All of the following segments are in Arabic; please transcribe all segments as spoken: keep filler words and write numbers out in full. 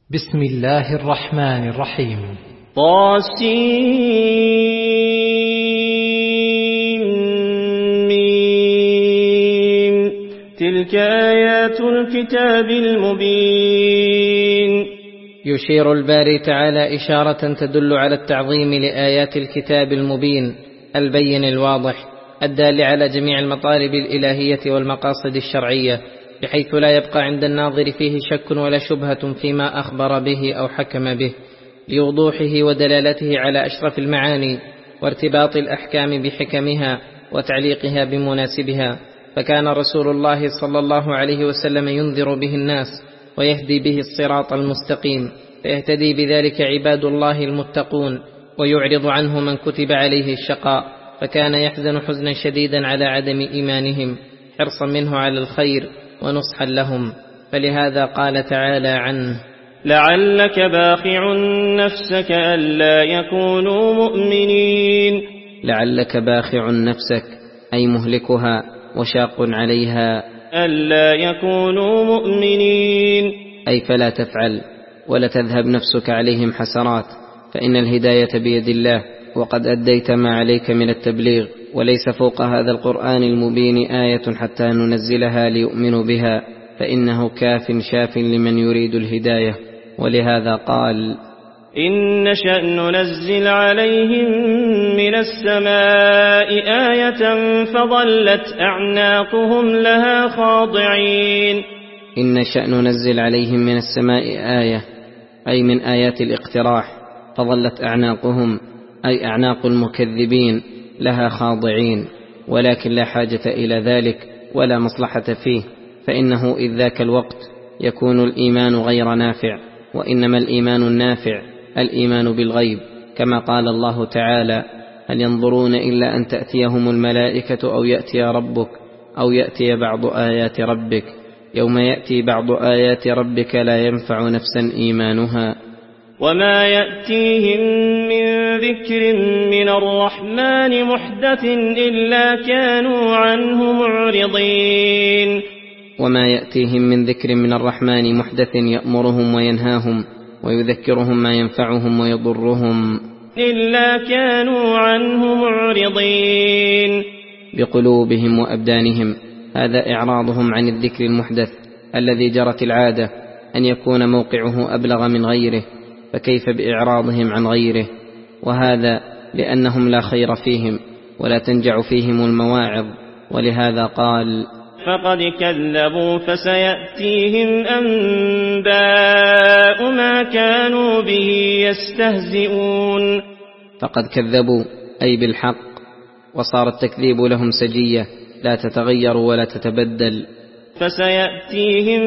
بسم الله الرحمن الرحيم. طاسين. تلك آيات الكتاب المبين. يشير الباري تعالى إشارة تدل على التعظيم لآيات الكتاب المبين البين الواضح الدال على جميع المطالب الإلهية والمقاصد الشرعية، بحيث لا يبقى عند الناظر فيه شك ولا شبهة فيما أخبر به أو حكم به، لوضوحه ودلالته على أشرف المعاني وارتباط الأحكام بحكمها وتعليقها بمناسبها. فكان رسول الله صلى الله عليه وسلم ينذر به الناس ويهدي به الصراط المستقيم، فيهتدي بذلك عباد الله المتقون، ويعرض عنه من كتب عليه الشقاء، فكان يحزن حزنا شديدا على عدم إيمانهم، حرصا منه على الخير ونصحا لهم. فلهذا قال تعالى عنه: لعلك باخع نفسك ألا يكونوا مؤمنين. لعلك باخع نفسك أي مهلكها وشاق عليها، ألا يكونوا مؤمنين أي فلا تفعل ولا تذهب نفسك عليهم حسرات، فإن الهداية بيد الله، وقد أديت ما عليك من التبليغ، وليس فوق هذا القرآن المبين آية حتى ننزلها ليؤمنوا بها، فإنه كاف شاف لمن يريد الهداية. ولهذا قال: إن نشأ ننزل عليهم من السماء آية فظلت أعناقهم لها خاضعين. إن نشأ ننزل عليهم من السماء آية أي من آيات الاقتراح، فظلت أعناقهم أي أعناق المكذبين لها خاضعين، ولكن لا حاجة إلى ذلك ولا مصلحة فيه، فإنه إذ ذاك الوقت يكون الإيمان غير نافع، وإنما الإيمان النافع الإيمان بالغيب، كما قال الله تعالى: هل ينظرون إلا أن تأتيهم الملائكة أو يأتي ربك أو يأتي بعض آيات ربك، يوم يأتي بعض آيات ربك لا ينفع نفسا إيمانها. وما يأتيهم من ذكر من الرحمن محدث إلا كانوا عنه معرضين. وما يأتيهم من ذكر من الرحمن محدث يأمرهم وينهاهم ويذكرهم ما ينفعهم ويضرهم إلا كانوا عنه معرضين بقلوبهم وأبدانهم. هذا إعراضهم عن الذكر المحدث الذي جرت العادة أن يكون موقعه أبلغ من غيره، فكيف بإعراضهم عن غيره؟ وهذا لأنهم لا خير فيهم ولا تنجع فيهم المواعظ. ولهذا قال: فقد كذبوا فسيأتيهم أنباء ما كانوا به يستهزئون. فقد كذبوا أي بالحق، وصار التكذيب لهم سجية لا تتغير ولا تتبدل. فسيأتيهم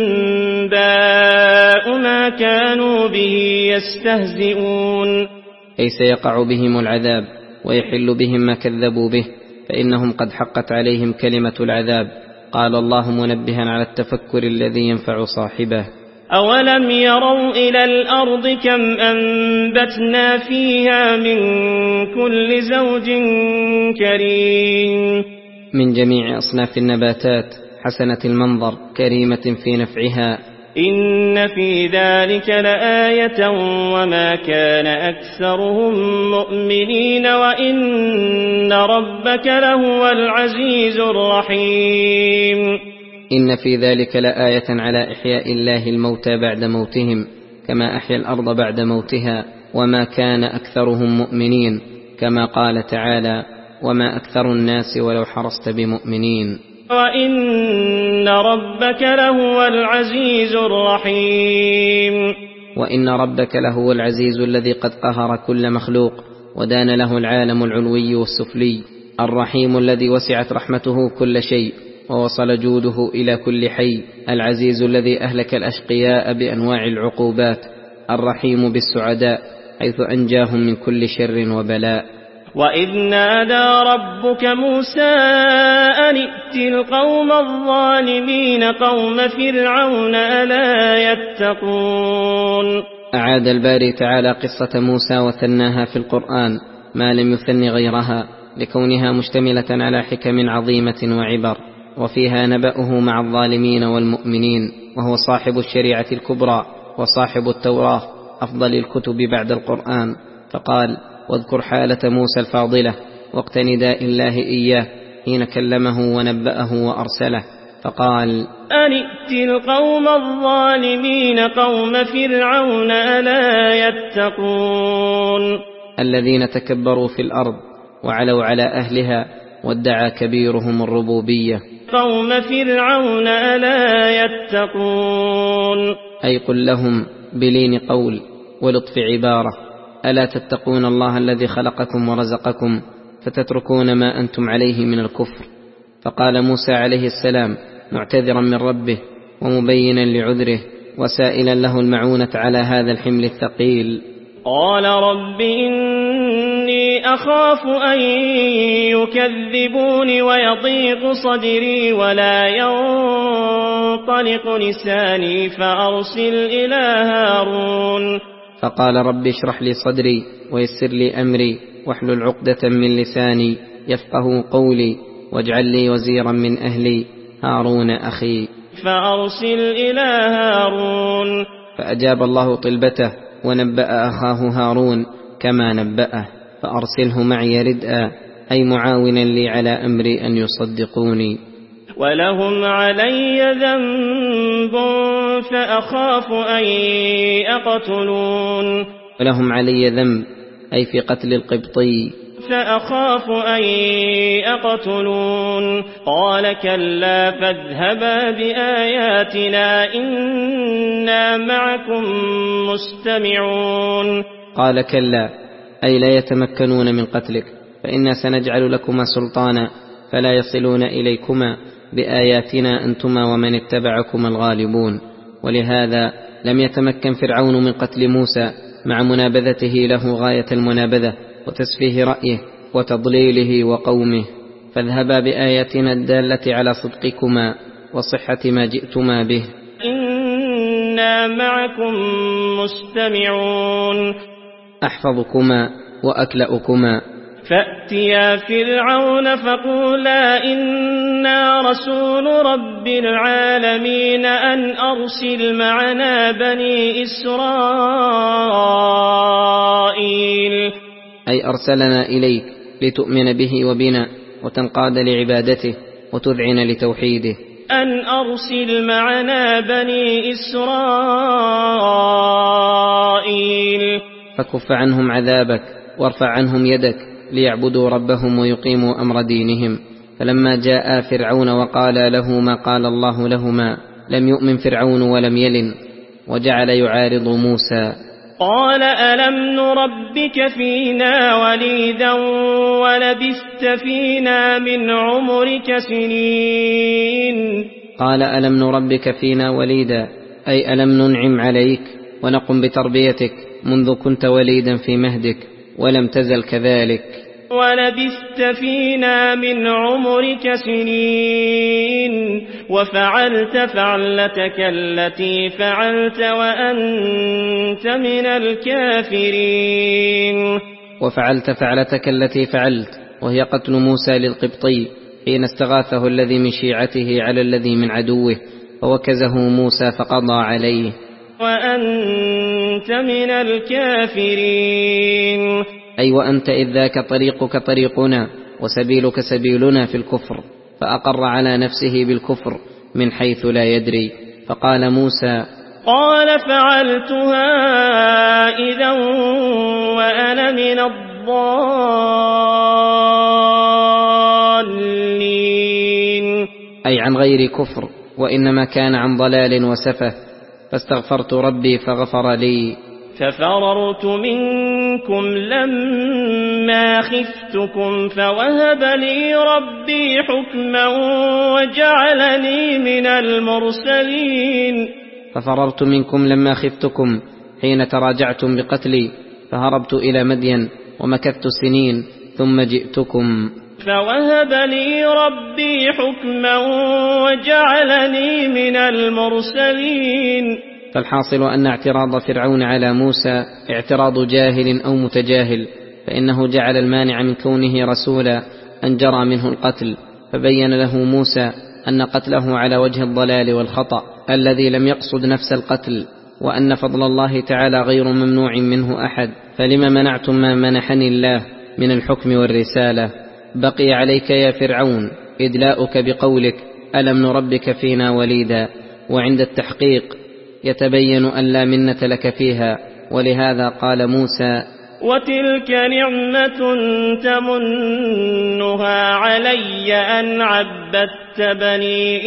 أنباء ما كانوا به يستهزئون أي سيقع بهم العذاب ويحل بهم ما كذبوا به، فإنهم قد حقت عليهم كلمة العذاب. قال الله منبها على التفكر الذي ينفع صاحبه: أولم يروا إلى الأرض كم أنبتنا فيها من كل زوج كريم. من جميع أصناف النباتات حسنة المنظر كريمة في نفعها. إن في ذلك لآية وما كان أكثرهم مؤمنين وإن ربك لهو العزيز الرحيم. إن في ذلك لآية على إحياء الله الموتى بعد موتهم، كما أحيا الأرض بعد موتها، وما كان أكثرهم مؤمنين، كما قال تعالى: وما أكثر الناس ولو حرصت بمؤمنين. وإن ربك لهو العزيز الرحيم. وإن ربك لهو العزيز الذي قد قهر كل مخلوق ودان له العالم العلوي والسفلي، الرحيم الذي وسعت رحمته كل شيء ووصل جوده إلى كل حي، العزيز الذي أهلك الأشقياء بأنواع العقوبات، الرحيم بالسعداء حيث أنجاهم من كل شر وبلاء. وإذ نادى ربك موسى أن ائت القوم الظالمين قوم فرعون ألا يتقون. أعاد الباري تعالى قصة موسى وثناها في القرآن ما لم يثن غيرها، لكونها مشتملة على حكم عظيمة وعبر، وفيها نبأه مع الظالمين والمؤمنين، وهو صاحب الشريعة الكبرى وصاحب التوراة أفضل الكتب بعد القرآن، فقال: واذكر حالة موسى الفاضلة وقت نداء الله إياه حين كلمه ونبأه وأرسله، فقال: أن ائت القوم الظالمين قوم فرعون ألا يتقون. الذين تكبروا في الأرض وعلوا على أهلها وادعى كبيرهم الربوبية. قوم فرعون ألا يتقون. أي قل لهم بلين قول ولطف عبارة: ألا تتقون الله الذي خلقكم ورزقكم فتتركون ما أنتم عليه من الكفر. فقال موسى عليه السلام معتذرا من ربه ومبينا لعذره وسائلا له المعونة على هذا الحمل الثقيل: قال رب إني أخاف أن يكذبوني ويضيق صدري ولا ينطلق لساني فأرسل إلى هارون. فقال رب اشرح لي صدري ويسر لي أمري واحلل عقدة من لساني يفقه قولي واجعل لي وزيرا من أهلي هارون أخي. فأرسل إلى هارون. فأجاب الله طلبته ونبأ أخاه هارون كما نبأه: فأرسله معي ردءا، أي معاونا لي على أمري أن يصدقوني. ولهم علي ذنب فأخاف أن يقتلون. ولهم علي ذنب أي في قتل القبطي، فأخاف أن يقتلون. قال كلا فاذهبا بآياتنا إنا معكم مستمعون. قال كلا أي لا يتمكنون من قتلك، فإنا سنجعل لكما سلطانا فلا يصلون إليكما بآياتنا أنتما ومن اتبعكما الغالبون. ولهذا لم يتمكن فرعون من قتل موسى مع منابذته له غاية المنابذة وتسفيه رأيه وتضليله وقومه. فاذهبا بآياتنا الدالة على صدقكما وصحة ما جئتما به إنا معكم مستمعون. أحفظكما وأكلأكما. فأتيا فرعون فقولا إنا رسول رب العالمين أن أرسل معنا بني إسرائيل. أي أرسلنا إليك لتؤمن به وبنا وتنقاد لعبادته وتذعن لتوحيده. أن أرسل معنا بني إسرائيل. فكف عنهم عذابك وارفع عنهم يدك ليعبدوا ربهم ويقيموا أمر دينهم. فلما جاء فرعون وقال له ما قال الله لهما لم يؤمن فرعون ولم يلن وجعل يعارض موسى. قال ألم نربك فينا وليدا ولبثت فينا من عمرك سنين. قال ألم نربك فينا وليدا أي ألم ننعم عليك ونقم بتربيتك منذ كنت وليدا في مهدك ولم تزل كذلك. ولبثت فينا من عمرك سنين وفعلت فعلتك التي فعلت وأنت من الكافرين. وفعلت فعلتك التي فعلت وهي قتل موسى للقبطي حين استغاثه الذي من شيعته على الذي من عدوه فوكزه موسى فقضى عليه. وأنت من الكافرين. أي وأنت إذ ذاك طريقك طريقنا وسبيلك سبيلنا في الكفر. فأقر على نفسه بالكفر من حيث لا يدري. فقال موسى قال فعلتها إذا وأنا من الضالين. أي عن غير كفر وإنما كان عن ضلال وسفه. فاستغفرت ربي فغفر لي. ففررت منكم لما خفتكم فوهب لي ربي حكما وجعلني من المرسلين. ففررت منكم لما خفتكم حين تراجعتم بقتلي فهربت إلى مدين ومكثت سنين ثم جئتكم. فوهب لي ربي حكما وجعلني من المرسلين. فالحاصل أن اعتراض فرعون على موسى اعتراض جاهل أو متجاهل، فإنه جعل المانع من كونه رسولا أن جرى منه القتل، فبين له موسى أن قتله على وجه الضلال والخطأ الذي لم يقصد نفس القتل وأن فضل الله تعالى غير ممنوع منه أحد، فلم منعتم ما منحني الله من الحكم والرسالة؟ بقي عليك يا فرعون إدلاؤك بقولك ألم نربك فينا وليدا، وعند التحقيق يتبين أن لا منة لك فيها، ولهذا قال موسى وتلك نعمة تمنها علي أن عبدت بني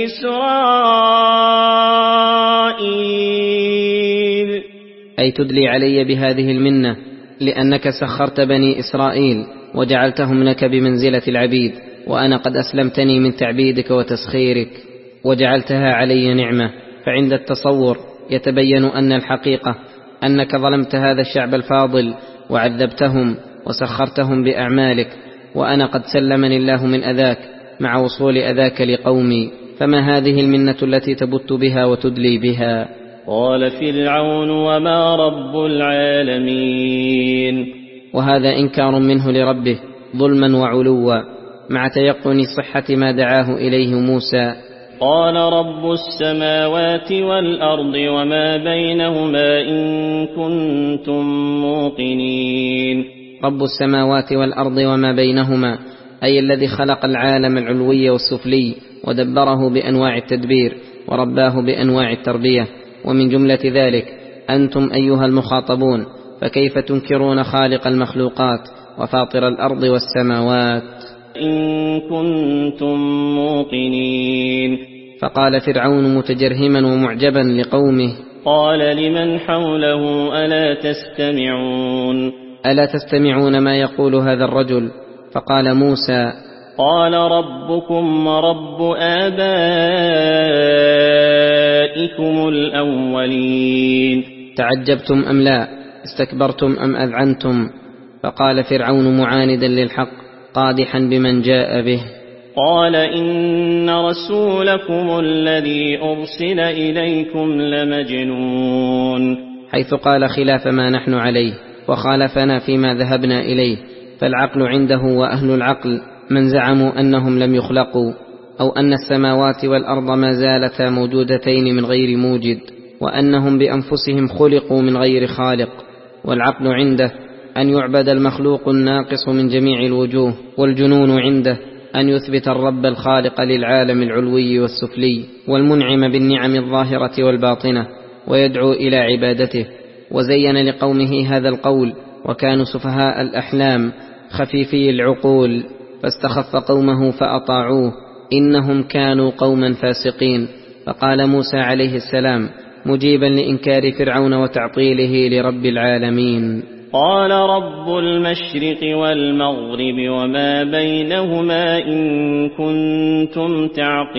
إسرائيل، أي تدلي علي بهذه المنة لأنك سخرت بني إسرائيل وجعلتهم لك بمنزلة العبيد، وأنا قد أسلمتني من تعبيدك وتسخيرك وجعلتها علي نعمة. فعند التصور يتبين أن الحقيقة أنك ظلمت هذا الشعب الفاضل وعذبتهم وسخرتهم بأعمالك، وأنا قد سلمني الله من أذاك مع وصول أذاك لقومي، فما هذه المنة التي تبت بها وتدلي بها؟ قال فرعون وما رب العالمين. وهذا إنكار منه لربه ظلما وعلوا، مع تيقن صحة ما دعاه إليه موسى. قال رب السماوات والأرض وما بينهما إن كنتم موقنين. رب السماوات والأرض وما بينهما أي الذي خلق العالم العلوي والسفلي ودبره بأنواع التدبير ورباه بأنواع التربية، ومن جملة ذلك أنتم أيها المخاطبون، فكيف تنكرون خالق المخلوقات وفاطر الأرض والسماوات إن كنتم موقنين؟ فقال فرعون متجرهما ومعجبا لقومه قال لمن حوله ألا تستمعون؟ ألا تستمعون ما يقول هذا الرجل؟ فقال موسى قال ربكم ورب آبائكم الأولين. تعجبتم أم لا؟ استكبرتم أم أذعنتم؟ فقال فرعون معاندا للحق قادحا بمن جاء به قال إن رسولكم الذي أرسل إليكم لمجنون، حيث قال خلاف ما نحن عليه وخالفنا فيما ذهبنا إليه. فالعقل عنده وأهل العقل من زعموا أنهم لم يخلقوا، أو أن السماوات والأرض ما زالتا موجودتين من غير موجد، وأنهم بأنفسهم خلقوا من غير خالق. والعقل عنده أن يعبد المخلوق الناقص من جميع الوجوه، والجنون عنده أن يثبت الرب الخالق للعالم العلوي والسفلي والمنعم بالنعم الظاهرة والباطنة، ويدعو إلى عبادته. وزين لقومه هذا القول وكانوا سفهاء الأحلام خفيفي العقول، فاستخف قومه فأطاعوه، إنهم كانوا قوما فاسقين. فقال موسى عليه السلام مجيبا لإنكار فرعون وتعطيله لرب العالمين قال رب المشرق والمغرب وما بينهما إن كنتم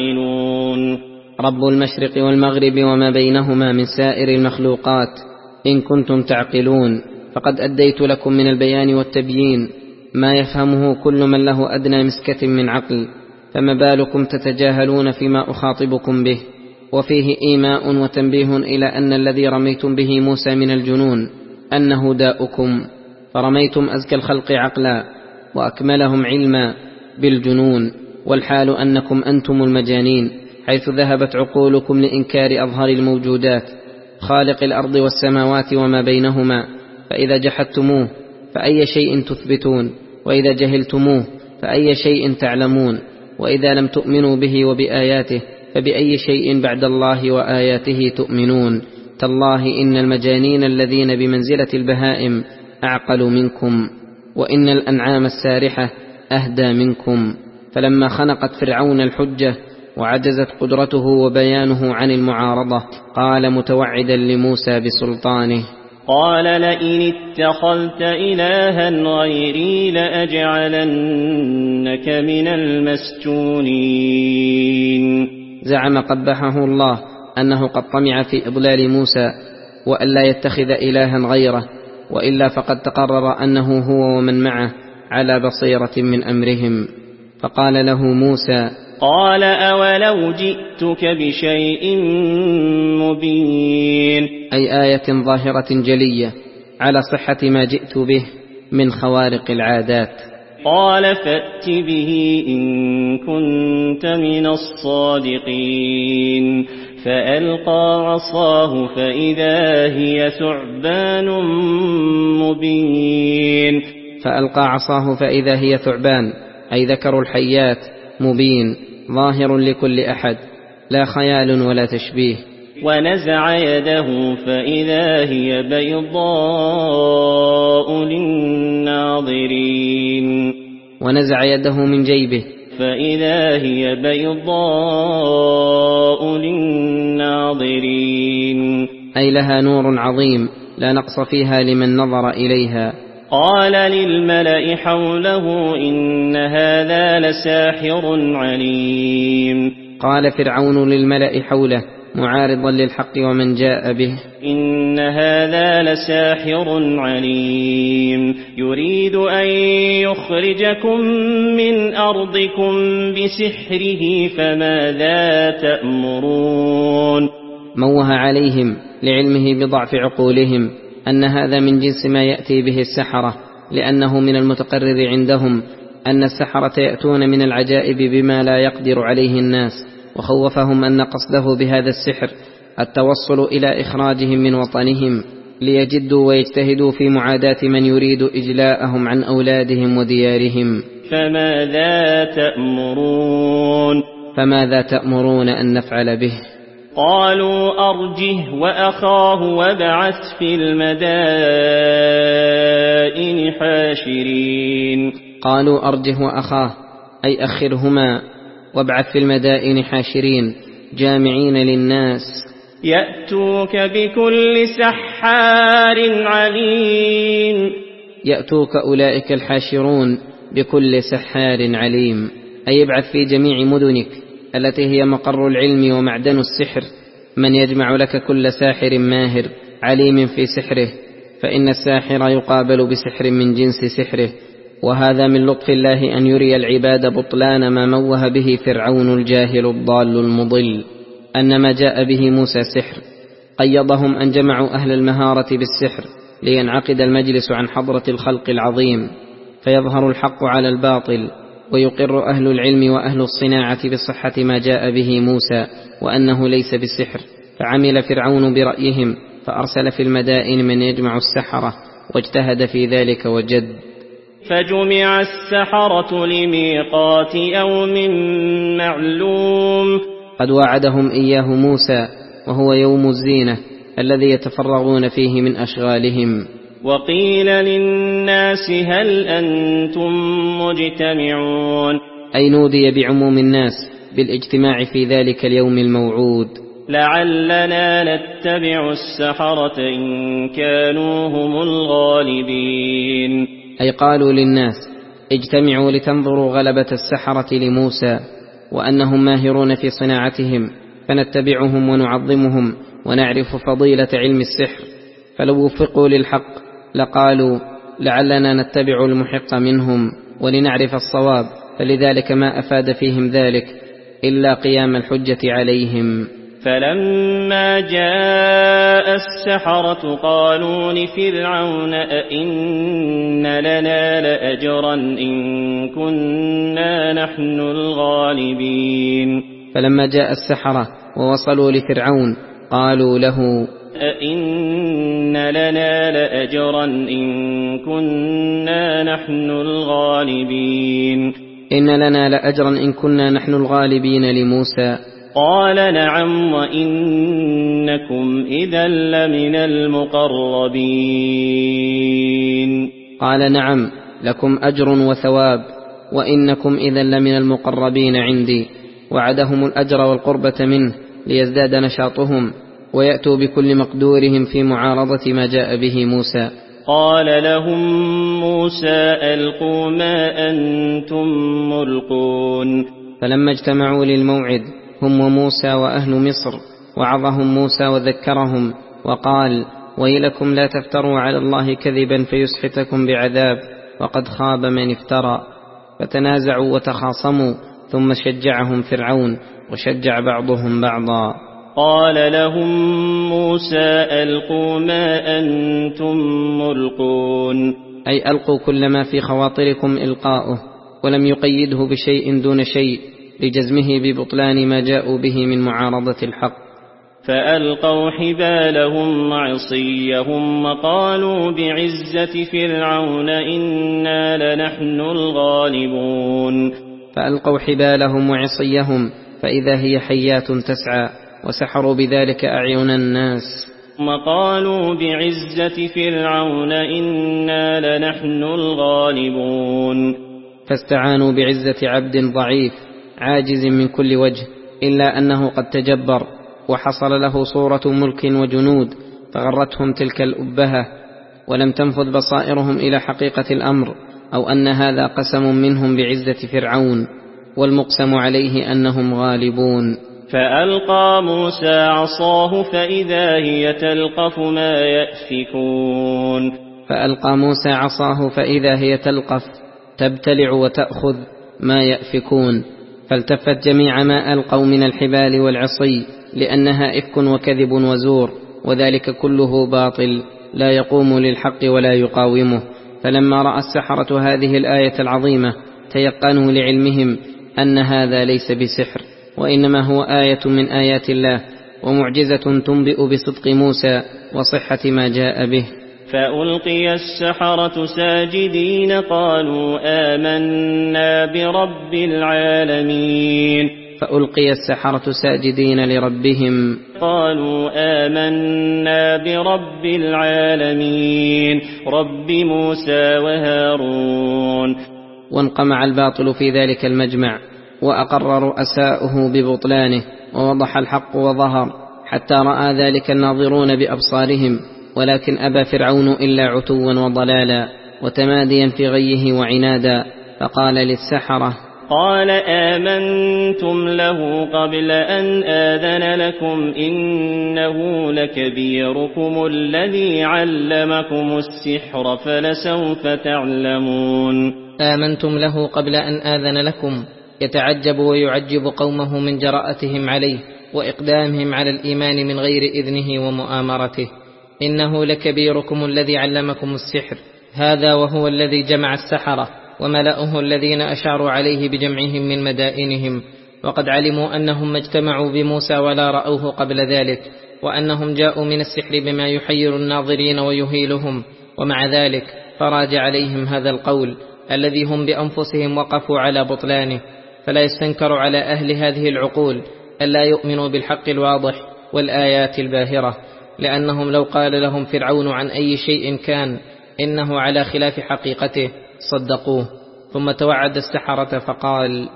تعقلون. رب المشرق والمغرب وما بينهما من سائر المخلوقات إن كنتم تعقلون، فقد أديت لكم من البيان والتبيين ما يفهمه كل من له أدنى مسكة من عقل، فما بالكم تتجاهلون فيما أخاطبكم به. وفيه إيماء وتنبيه إلى أن الذي رميتم به موسى من الجنون أنه داؤكم، فرميتم أزكى الخلق عقلا وأكملهم علما بالجنون، والحال أنكم أنتم المجانين، حيث ذهبت عقولكم لإنكار أظهر الموجودات خالق الأرض والسماوات وما بينهما. فإذا جحدتموه فأي شيء تثبتون؟ وإذا جهلتموه فأي شيء تعلمون؟ وإذا لم تؤمنوا به وبآياته فبأي شيء بعد الله وآياته تؤمنون؟ تالله إن المجانين الذين بمنزلة البهائم أعقل منكم، وإن الأنعام السارحة أهدى منكم. فلما خنقت فرعون الحجة وعجزت قدرته وبيانه عن المعارضة، قال متوعدا لموسى بسلطانه قال لئن اتخذت إلها غيري لأجعلنك من المسجونين. زعم قبحه الله أنه قد طمع في إضلال موسى وألا يتخذ إلها غيره، وإلا فقد تقرر أنه هو ومن معه على بصيرة من أمرهم. فقال له موسى قال أولو جئتك بشيء مبين، أي آية ظاهرة جلية على صحة ما جئت به من خوارق العادات. قال فأت به إن كنت من الصادقين. فألقى عصاه فإذا هي ثعبان مبين. فألقى عصاه فإذا هي ثعبان، أي ذكر الحيات، مبين ظاهر لكل أحد، لا خيال ولا تشبيه. ونزع يده فإذا هي بيضاء للناظرين. ونزع يده من جيبه فإذا هي بيضاء للناظرين، أي لها نور عظيم لا نقص فيها لمن نظر إليها. قال للملأ حوله إن هذا لساحر عليم. قال فرعون للملأ حوله معارضا للحق ومن جاء به: إن هذا لساحر عليم، يريد أن يخرجكم من أرضكم بسحره فماذا تأمرون. موه عليهم لعلمه بضعف عقولهم أن هذا من جنس ما يأتي به السحرة، لأنه من المتقرر عندهم أن السحرة يأتون من العجائب بما لا يقدر عليه الناس، وخوفهم أن قصده بهذا السحر التوصل إلى إخراجهم من وطنهم ليجدوا ويجتهدوا في معاداة من يريد إجلاءهم عن أولادهم وديارهم. فماذا تأمرون فماذا تأمرون أن نفعل به؟ قالوا أرجه وأخاه وابعث في المدائن حاشرين. قالوا أرجه وأخاه، أي أخرهما وابعث في المدائن حاشرين، جامعين للناس، يأتوك بكل سحار عليم. يأتوك أولئك الحاشرون بكل سحار عليم، أي ابعث في جميع مدنك التي هي مقر العلم ومعدن السحر من يجمع لك كل ساحر ماهر عليم في سحره، فإن الساحر يقابل بسحر من جنس سحره. وهذا من لطف الله أن يري العباد بطلان ما موه به فرعون الجاهل الضال المضل، أن ما جاء به موسى سحر. قيضهم أن جمعوا أهل المهارة بالسحر لينعقد المجلس عن حضرة الخلق العظيم، فيظهر الحق على الباطل، ويقر أهل العلم وأهل الصناعة بصحة ما جاء به موسى وأنه ليس بالسحر. فعمل فرعون برأيهم فأرسل في المدائن من يجمع السحرة، واجتهد في ذلك وجد. فجمع السحرة لميقات يوم معلوم. قد وعدهم إياه موسى، وهو يوم الزينة الذي يتفرغون فيه من أشغالهم. وقيل للناس هل أنتم مجتمعون، أي نودي بعموم الناس بالاجتماع في ذلك اليوم الموعود. لعلنا نتبع السحرة إن كانوا هم الغالبين، أي قالوا للناس اجتمعوا لتنظروا غلبة السحرة لموسى وأنهم ماهرون في صناعتهم، فنتبعهم ونعظمهم ونعرف فضيلة علم السحر. فلو وفقوا للحق لقالوا لعلنا نتبع المحق منهم ولنعرف الصواب، فلذلك ما أفاد فيهم ذلك إلا قيام الحجة عليهم. فلما جاء السحرة قالوا لفرعون أئن لنا لأجرا إن كنا نحن الغالبين. فلما جاء السحرة ووصلوا لفرعون قالوا له أئن لنا لأجرا إن كنا نحن الغالبين. إن لنا لأجرا إن كنا نحن الغالبين لموسى. قال نعم وإنكم إذا لمن المقربين. قال نعم لكم أجر وثواب، وإنكم إذا لمن المقربين عندي. وعدهم الأجر والقربة منه ليزداد نشاطهم ويأتوا بكل مقدورهم في معارضة ما جاء به موسى. قال لهم موسى ألقوا ما أنتم ملقون. فلما اجتمعوا للموعد هم وموسى وأهل مصر وعظهم موسى وذكرهم وقال ويلكم لا تفتروا على الله كذبا فيسحتكم بعذاب وقد خاب من افترى. فتنازعوا وتخاصموا، ثم شجعهم فرعون وشجع بعضهم بعضا. قال لهم موسى ألقوا ما أنتم ملقون، أي ألقوا كل ما في خواطركم إلقاؤه، ولم يقيده بشيء دون شيء لجزمه ببطلان ما جاءوا به من معارضة الحق. فألقوا حبالهم وعصيهم وقالوا بعزة فرعون إنا لنحن الغالبون. فألقوا حبالهم وعصيهم فإذا هي حيات تسعى، وسحروا بذلك أعين الناس. وقالوا بعزة فرعون إنا لنحن الغالبون. فاستعانوا بعزة عبد ضعيف عاجز من كل وجه، إلا أنه قد تجبر وحصل له صورة ملك وجنود، فغرتهم تلك الأبهة ولم تنفذ بصائرهم إلى حقيقة الأمر، أو أن هذا قسم منهم بعزة فرعون، والمقسم عليه أنهم غالبون. فألقى موسى عصاه فإذا هي تلقف ما يأفكون. فألقى موسى عصاه فإذا هي تلقف، تبتلع وتأخذ ما يأفكون، فالتفت جميع ما ألقوا من الحبال والعصي، لأنها إفك وكذب وزور، وذلك كله باطل لا يقوم للحق ولا يقاومه. فلما رأى السحرة هذه الآية العظيمة تيقنوا لعلمهم أن هذا ليس بسحر، وإنما هو آية من آيات الله ومعجزة تنبئ بصدق موسى وصحة ما جاء به. فألقي السحرة ساجدين قالوا آمنا برب العالمين. فألقي السحرة ساجدين لربهم قالوا آمنا برب العالمين رب موسى وهارون. وانقمع الباطل في ذلك المجمع، وأقر رؤساؤه ببطلانه، ووضح الحق وظهر، حتى رأى ذلك الناظرون بأبصارهم، ولكن أبى فرعون إلا عتوا وضلالا وتماديا في غيه وعنادا، فقال للسحرة قال آمنتم له قبل أن آذن لكم إنه لكبيركم الذي علمكم السحر فلسوف تعلمون. آمنتم له قبل أن آذن لكم، يتعجب ويعجب قومه من جراءتهم عليه وإقدامهم على الإيمان من غير إذنه ومؤامرته. إنه لكبيركم الذي علمكم السحر، هذا وهو الذي جمع السحرة وملأه الذين أشاروا عليه بجمعهم من مدائنهم، وقد علموا أنهم ما اجتمعوا بموسى ولا رأوه قبل ذلك، وأنهم جاءوا من السحر بما يحير الناظرين ويهيلهم، ومع ذلك فراج عليهم هذا القول الذي هم بأنفسهم وقفوا على بطلانه. فلا يستنكر على أهل هذه العقول ألا يؤمنوا بالحق الواضح والآيات الباهرة، لأنهم لو قال لهم فرعون عن أي شيء كان إنه على خلاف حقيقته صدقوه. ثم توعد السحرة فقال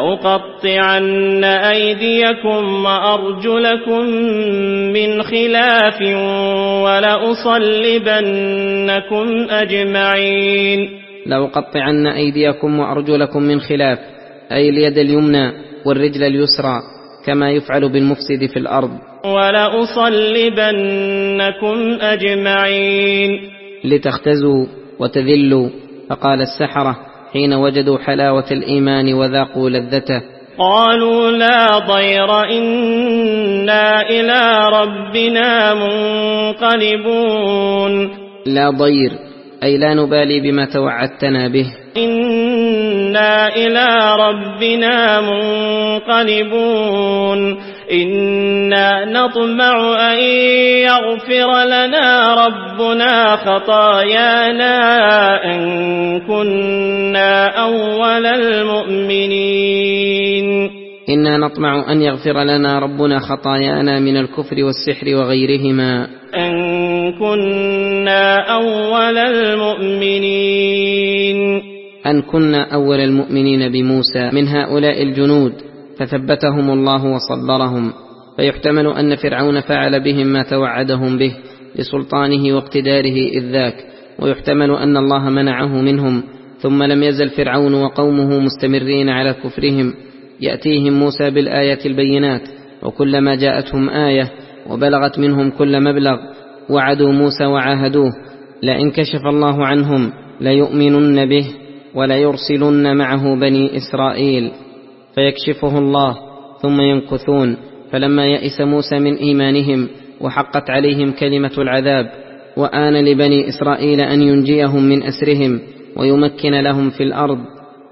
لأقطعن أيديكم وأرجلكم من خلاف ولأصلبنكم أجمعين. لأقطعن أيديكم وأرجلكم من خلاف، أي اليد اليمنى والرجل اليسرى، كما يفعل بالمفسد في الأرض. ولأصلبنكم أجمعين، لتختزوا وتذلوا. فقال السحرة حين وجدوا حلاوة الإيمان وذاقوا لذته قالوا لا ضير إنا إلى ربنا منقلبون. لا ضير أي لا نبالي بما توعدتنا به. إنا إلى ربنا منقلبون. إنا نطمع أن يغفر لنا ربنا خطايانا أن كنا أول المؤمنين. إنا نطمع أن يغفر لنا ربنا خطايانا من الكفر والسحر وغيرهما أن كنا أول المؤمنين أن كنا أول المؤمنين بموسى من هؤلاء الجنود، فثبتهم الله وصبرهم. فيحتمل أن فرعون فعل بهم ما توعدهم به لسلطانه واقتداره إذ ذاك، ويحتمل أن الله منعه منهم، ثم لم يزل فرعون وقومه مستمرين على كفرهم. يأتيهم موسى بالآيات البينات، وكلما جاءتهم آية وبلغت منهم كل مبلغ وعدوا موسى وعاهدوه لئن كشف الله عنهم ليؤمنن به وليرسلن معه بني إسرائيل، فيكشفه الله ثم يمكثون. فلما يئس موسى من إيمانهم وحقت عليهم كلمة العذاب، وآن لبني إسرائيل أن ينجيهم من أسرهم ويمكن لهم في الأرض،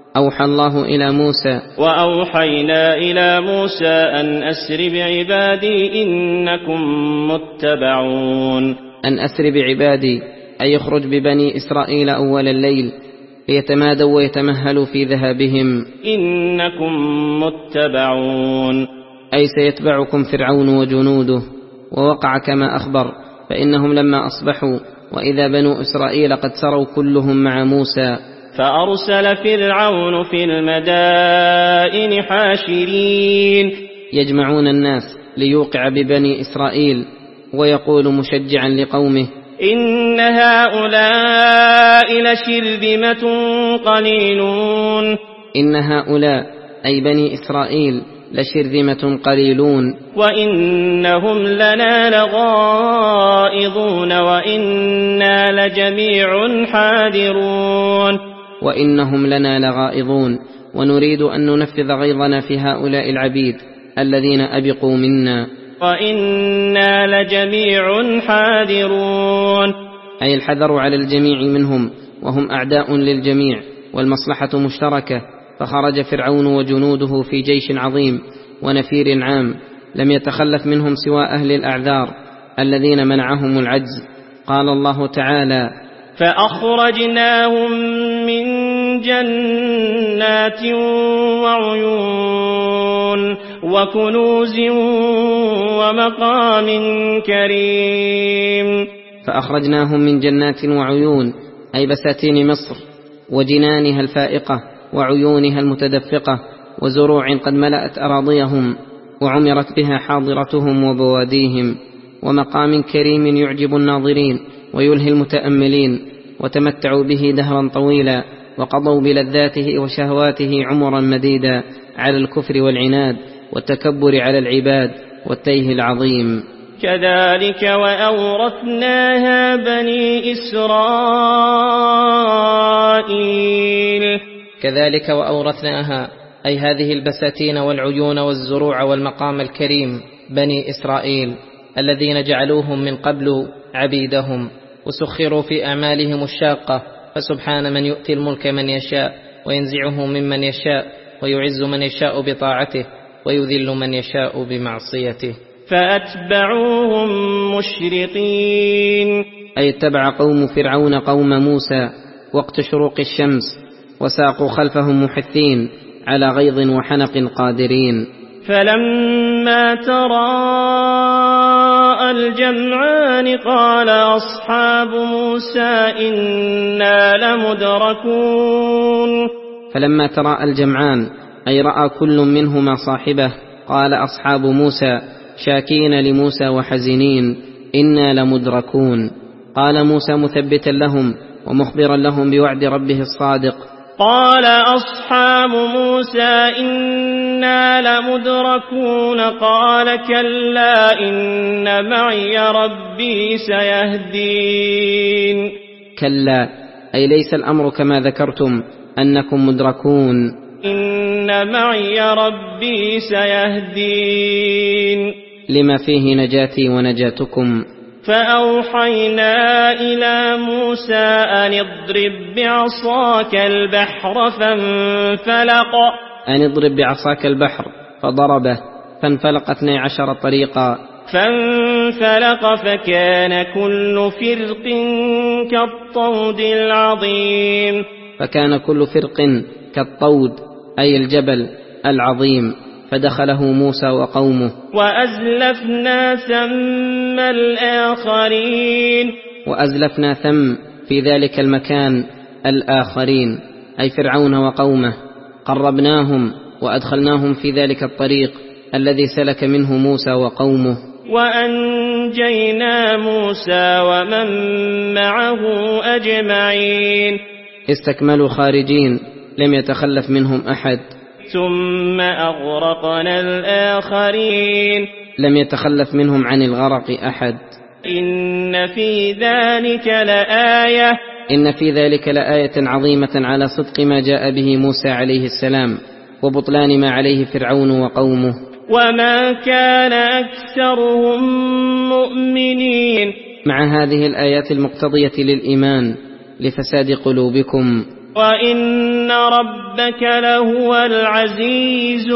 أوحى الله إلى موسى وأوحينا إلى موسى أن أسر بعبادي إنكم متبعون. أن أسر بعبادي أي يخرج ببني إسرائيل أول الليل ليتمادوا ويتمهلوا في ذهابهم. إنكم متبعون أي سيتبعكم فرعون وجنوده. ووقع كما أخبر، فإنهم لما أصبحوا وإذا بنو إسرائيل قد سروا كلهم مع موسى، فأرسل فرعون في المدائن حاشرين يجمعون الناس ليوقع ببني إسرائيل، ويقول مشجعا لقومه: إن هؤلاء لشرذمة قليلون. إن هؤلاء أي بني إسرائيل لشرذمة قليلون، وإنهم لنا لغائظون وإنا لجميع حاذرون. وإنهم لنا لغائظون، ونريد أن ننفذ غيظنا في هؤلاء العبيد الذين أبقوا منا. وإنا لجميع حاذرون، أي الحذر على الجميع منهم، وهم أعداء للجميع والمصلحة مشتركة. فخرج فرعون وجنوده في جيش عظيم ونفير عام، لم يتخلف منهم سوى أهل الأعذار الذين منعهم العجز. قال الله تعالى: فأخرجناهم من جنات وعيون وكنوز ومقام كريم. فأخرجناهم من جنات وعيون أي بساتين مصر وجنانها الفائقة وعيونها المتدفقة وزروع قد ملأت أراضيهم وعمرت بها حاضرتهم وبواديهم، ومقام كريم يعجب الناظرين ويلهي المتأملين، وتمتعوا به دهرا طويلا وقضوا بلذاته وشهواته عمرا مديدا على الكفر والعناد والتكبر على العباد والتيه العظيم. كذلك وأورثناها بني إسرائيل. كذلك وأورثناها أي هذه البساتين والعيون والزروع والمقام الكريم بني إسرائيل الذين جعلوهم من قبل عبيدهم وسخروا في أعمالهم الشاقة. فسبحان من يؤتي الملك من يشاء وينزعه ممن يشاء ويعز من يشاء بطاعته ويذل من يشاء بمعصيته. فأتبعوهم مشرقين، أي اتبع قوم فرعون قوم موسى وقت شروق الشمس، وساقوا خلفهم محثين على غيظ وحنق قادرين. فلما تراءى الجمعان قال أصحاب موسى إنا لمدركون. فلما تراءى الجمعان أي رأى كل منهما صاحبه، قال أصحاب موسى شاكين لموسى وحزنين: إنا لمدركون. قال موسى مثبتا لهم ومخبرا لهم بوعد ربه الصادق: قال أصحاب موسى إنا لمدركون. قال كلا إن معي ربي سيهدين. كلا أي ليس الأمر كما ذكرتم أنكم مدركون، إن معي ربي سيهدين لما فيه نجاتي ونجاتكم. فأوحينا إلى موسى أن اضرب بعصاك البحر فانفلق. أن اضرب بعصاك البحر فضربه فانفلق اثني عشر طريقا. فانفلق فكان كل فرق كالطود العظيم. فكان كل فرق كالطود أي الجبل العظيم، فدخله موسى وقومه. وأزلفنا ثم الآخرين. وأزلفنا ثم في ذلك المكان الآخرين أي فرعون وقومه، قربناهم وأدخلناهم في ذلك الطريق الذي سلك منه موسى وقومه. وأنجينا موسى ومن معه أجمعين. استكملوا خارجين لم يتخلف منهم أحد. ثم أغرقنا الآخرين. لم يتخلف منهم عن الغرق أحد. إن في ذلك لآية. إن في ذلك لآية عظيمة على صدق ما جاء به موسى عليه السلام وبطلان ما عليه فرعون وقومه. وما كان أكثرهم مؤمنين. مع هذه الآيات المقتضية للإيمان لفساد قلوبكم. وإن ربك لهو العزيز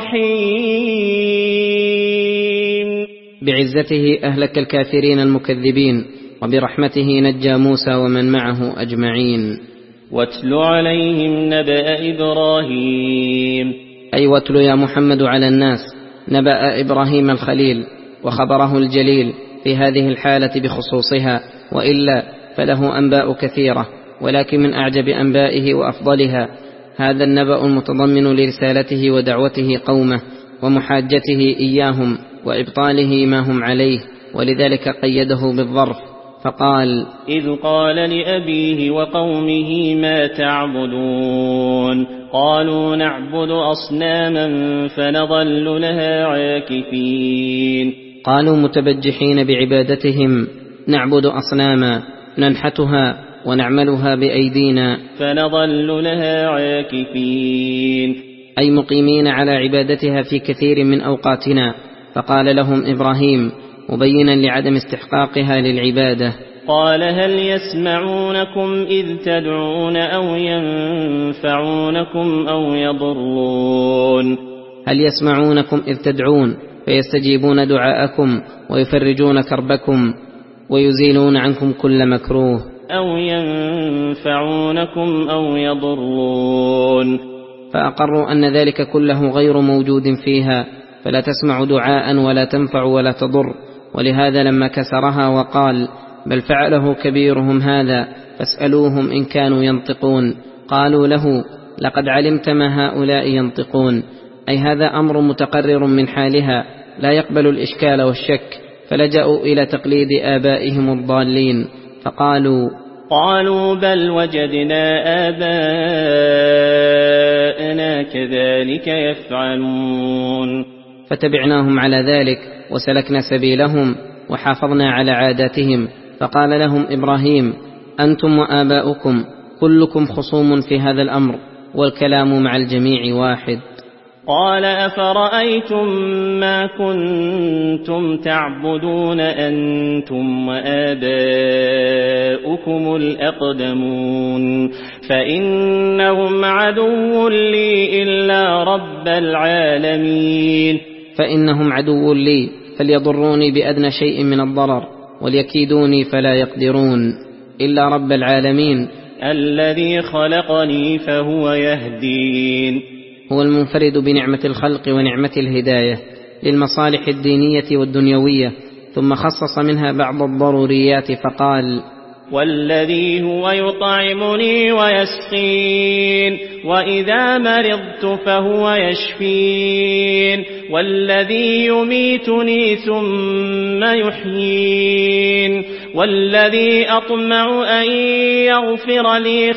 الرحيم. بعزته أهلك الكافرين المكذبين، وبرحمته نجى موسى ومن معه أجمعين. واتل عليهم نبأ إبراهيم، أي واتل يا محمد على الناس نبأ إبراهيم الخليل وخبره الجليل في هذه الحالة بخصوصها، وإلا فله أنباء كثيرة، ولكن من أعجب أنبائه وأفضلها هذا النبأ المتضمن لرسالته ودعوته قومه ومحاجته إياهم وإبطاله ما هم عليه، ولذلك قيده بالظرف فقال: إذ قال لأبيه وقومه ما تعبدون؟ قالوا نعبد أصناما فنظل لها عاكفين. قالوا متبجحين بعبادتهم: نعبد أصناما ننحتها ونعملها بأيدينا فنظل لها عاكفين، أي مقيمين على عبادتها في كثير من أوقاتنا. فقال لهم إبراهيم مبينا لعدم استحقاقها للعبادة: قال هل يسمعونكم إذ تدعون أو ينفعونكم أو يضرون؟ هل يسمعونكم إذ تدعون فيستجيبون دعاءكم ويفرجون كربكم ويزيلون عنكم كل مكروه، أو ينفعونكم أو يضرون؟ فأقروا أن ذلك كله غير موجود فيها، فلا تسمع دعاء ولا تنفع ولا تضر. ولهذا لما كسرها وقال: بل فعله كبيرهم هذا فاسألوهم إن كانوا ينطقون، قالوا له: لقد علمت ما هؤلاء ينطقون، أي هذا أمر متقرر من حالها لا يقبل الإشكال والشك، فلجأوا إلى تقليد آبائهم الضالين فقالوا: قالوا بل وجدنا آباءنا كذلك يفعلون. فتبعناهم على ذلك وسلكنا سبيلهم وحافظنا على عاداتهم. فقال لهم إبراهيم: أنتم وآباؤكم كلكم خصوم في هذا الأمر، والكلام مع الجميع واحد. قال أفرأيتم ما كنتم تعبدون أنتم وآباؤكم الأقدمون فإنهم عدو لي إلا رب العالمين. فإنهم عدو لي فليضروني بأدنى شيء من الضرر، وليكيدوني فلا يقدرون إلا رب العالمين الذي خلقني فهو يهدين. هو المنفرد بنعمة الخلق ونعمة الهداية للمصالح الدينية والدنيوية، ثم خصص منها بعض الضروريات فقال: والذي هو يطعمني ويسقين وإذا مرضت فهو يشفين والذي يميتني ثم يحيين والذي أطمع أن يغفر لي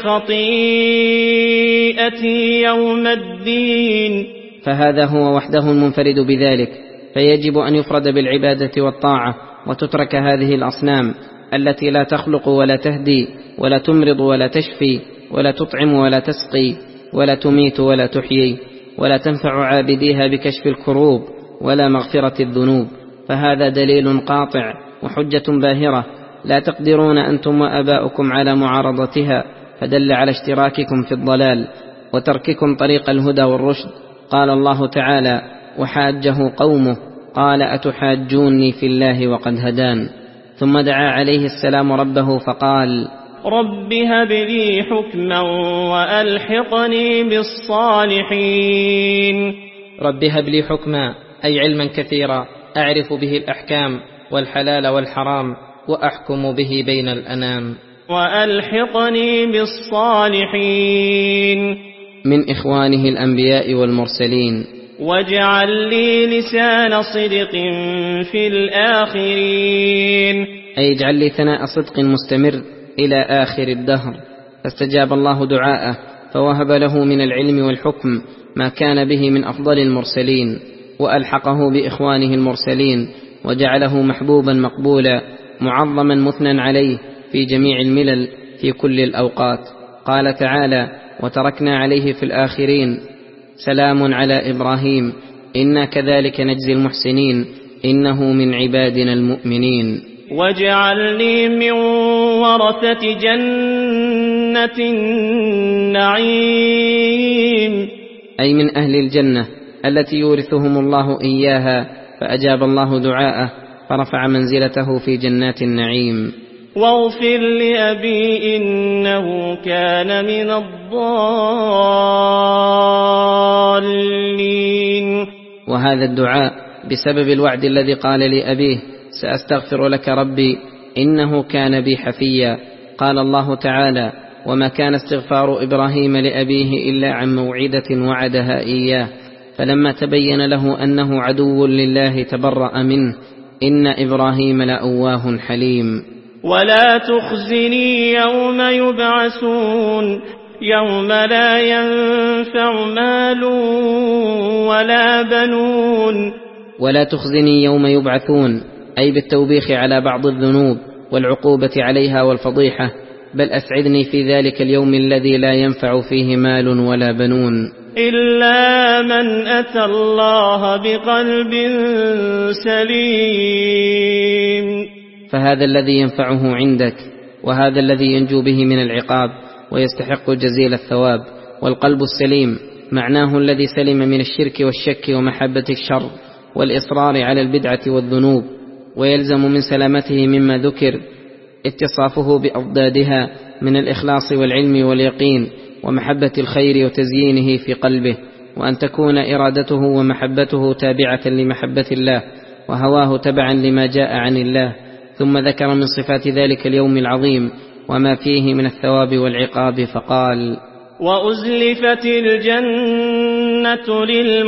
خطيئتي يوم الدين. فهذا هو وحده المنفرد بذلك، فيجب أن يفرد بالعبادة والطاعة، وتترك هذه الأصنام التي لا تخلق ولا تهدي ولا تمرض ولا تشفي ولا تطعم ولا تسقي ولا تميت ولا تحيي ولا تنفع عابديها بكشف الكروب ولا مغفرة الذنوب. فهذا دليل قاطع وحجة باهرة لا تقدرون أنتم وآباؤكم على معارضتها، فدل على اشتراككم في الضلال وترككم طريق الهدى والرشد. قال الله تعالى: وحاجه قومه قال أتحاجوني في الله وقد هدان. ثم دعا عليه السلام ربه فقال: رب هب لي حكما وألحقني بالصالحين. رب هب لي حكما أي علما كثيرا أعرف به الأحكام والحلال والحرام وأحكم به بين الأنام. وألحقني بالصالحين من إخوانه الأنبياء والمرسلين. واجعل لي لسان صدق في الآخرين أي اجعل لي ثناء صدق مستمر إلى آخر الدهر. فاستجاب الله دعاءه فوهب له من العلم والحكم ما كان به من أفضل المرسلين، وألحقه بإخوانه المرسلين وجعله محبوبا مقبولا معظما مثنى عليه في جميع الملل في كل الأوقات. قال تعالى: وتركنا عليه في الآخرين سلام على إبراهيم إنا كذلك نجزي المحسنين إنه من عبادنا المؤمنين. واجعلني من ورثة جنة النعيم، أي من أهل الجنة التي يورثهم الله إياها، فأجاب الله دعاءه فرفع منزلته في جنات النعيم. واغفر لأبي إنه كان من الضالين. وهذا الدعاء بسبب الوعد الذي قال لأبيه: سأستغفر لك ربي إنه كان بي حفيا. قال الله تعالى: وما كان استغفار إبراهيم لأبيه إلا عن موعدة وعدها إياه، فلما تبين له أنه عدو لله تبرأ منه، إن إبراهيم لأواه حليم. ولا تخزني يوم يبعثون يوم لا ينفع مال ولا بنون. ولا تخزني يوم يبعثون، أي بالتوبيخ على بعض الذنوب والعقوبة عليها والفضيحة، بل أسعدني في ذلك اليوم الذي لا ينفع فيه مال ولا بنون إلا من أتى الله بقلب سليم. فهذا الذي ينفعه عندك، وهذا الذي ينجو به من العقاب ويستحق جزيل الثواب. والقلب السليم معناه الذي سلم من الشرك والشك ومحبة الشر والإصرار على البدعة والذنوب، ويلزم من سلامته مما ذكر اتصافه بأضدادها من الإخلاص والعلم واليقين ومحبة الخير وتزيينه في قلبه، وأن تكون إرادته ومحبته تابعة لمحبة الله وهواه تبعا لما جاء عن الله. ثم ذكر من صفات ذلك اليوم العظيم وما فيه من الثواب والعقاب فقال: وأزلفت الجنة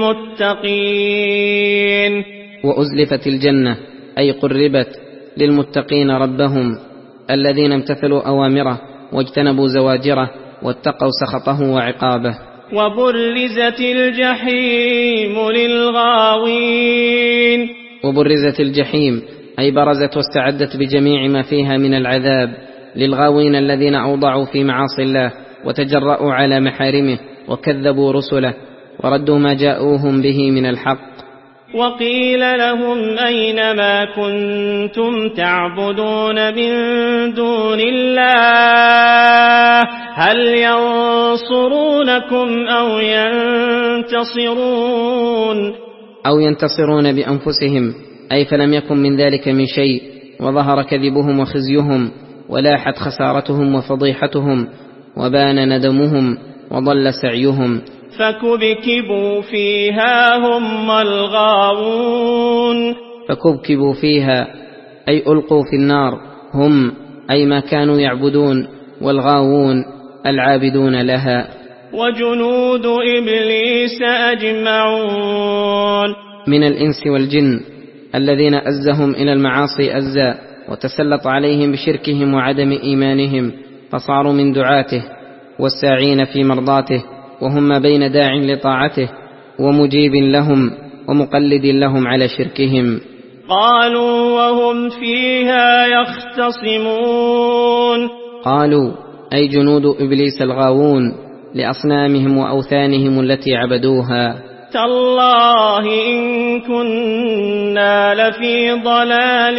للمتقين. وأزلفت الجنة أي قربت للمتقين ربهم الذين امتثلوا أوامره واجتنبوا زواجره واتقوا سخطه وعقابه. وبرزت الجحيم للغاوين. وبرزت الجحيم أي برزت واستعدت بجميع ما فيها من العذاب للغاوين الذين أوضعوا في معاصي الله وتجرؤوا على محارمه وكذبوا رسله وردوا ما جاءوهم به من الحق. وقيل لهم أين ما كنتم تعبدون من دون الله هل ينصرونكم أو ينتصرون. أو ينتصرون بأنفسهم، أي فلم يكن من ذلك من شيء، وظهر كذبهم وخزيهم ولاحت خسارتهم وفضيحتهم وبان ندمهم وضل سعيهم. فكبكبوا فيها هم الغاوون. فكبكبوا فيها أي ألقوا في النار، هم أي ما كانوا يعبدون، والغاوون العابدون لها. وجنود إبليس أجمعون، من الإنس والجن الذين أزهم إلى المعاصي أزا وتسلط عليهم بشركهم وعدم إيمانهم، فصاروا من دعاته والساعين في مرضاته، وهم ما بين داع لطاعته ومجيب لهم ومقلد لهم على شركهم. قالوا وهم فيها يختصمون. قالوا أي جنود إبليس الغاوون لأصنامهم وأوثانهم التي عبدوها: تالله إن كنا لفي ضلال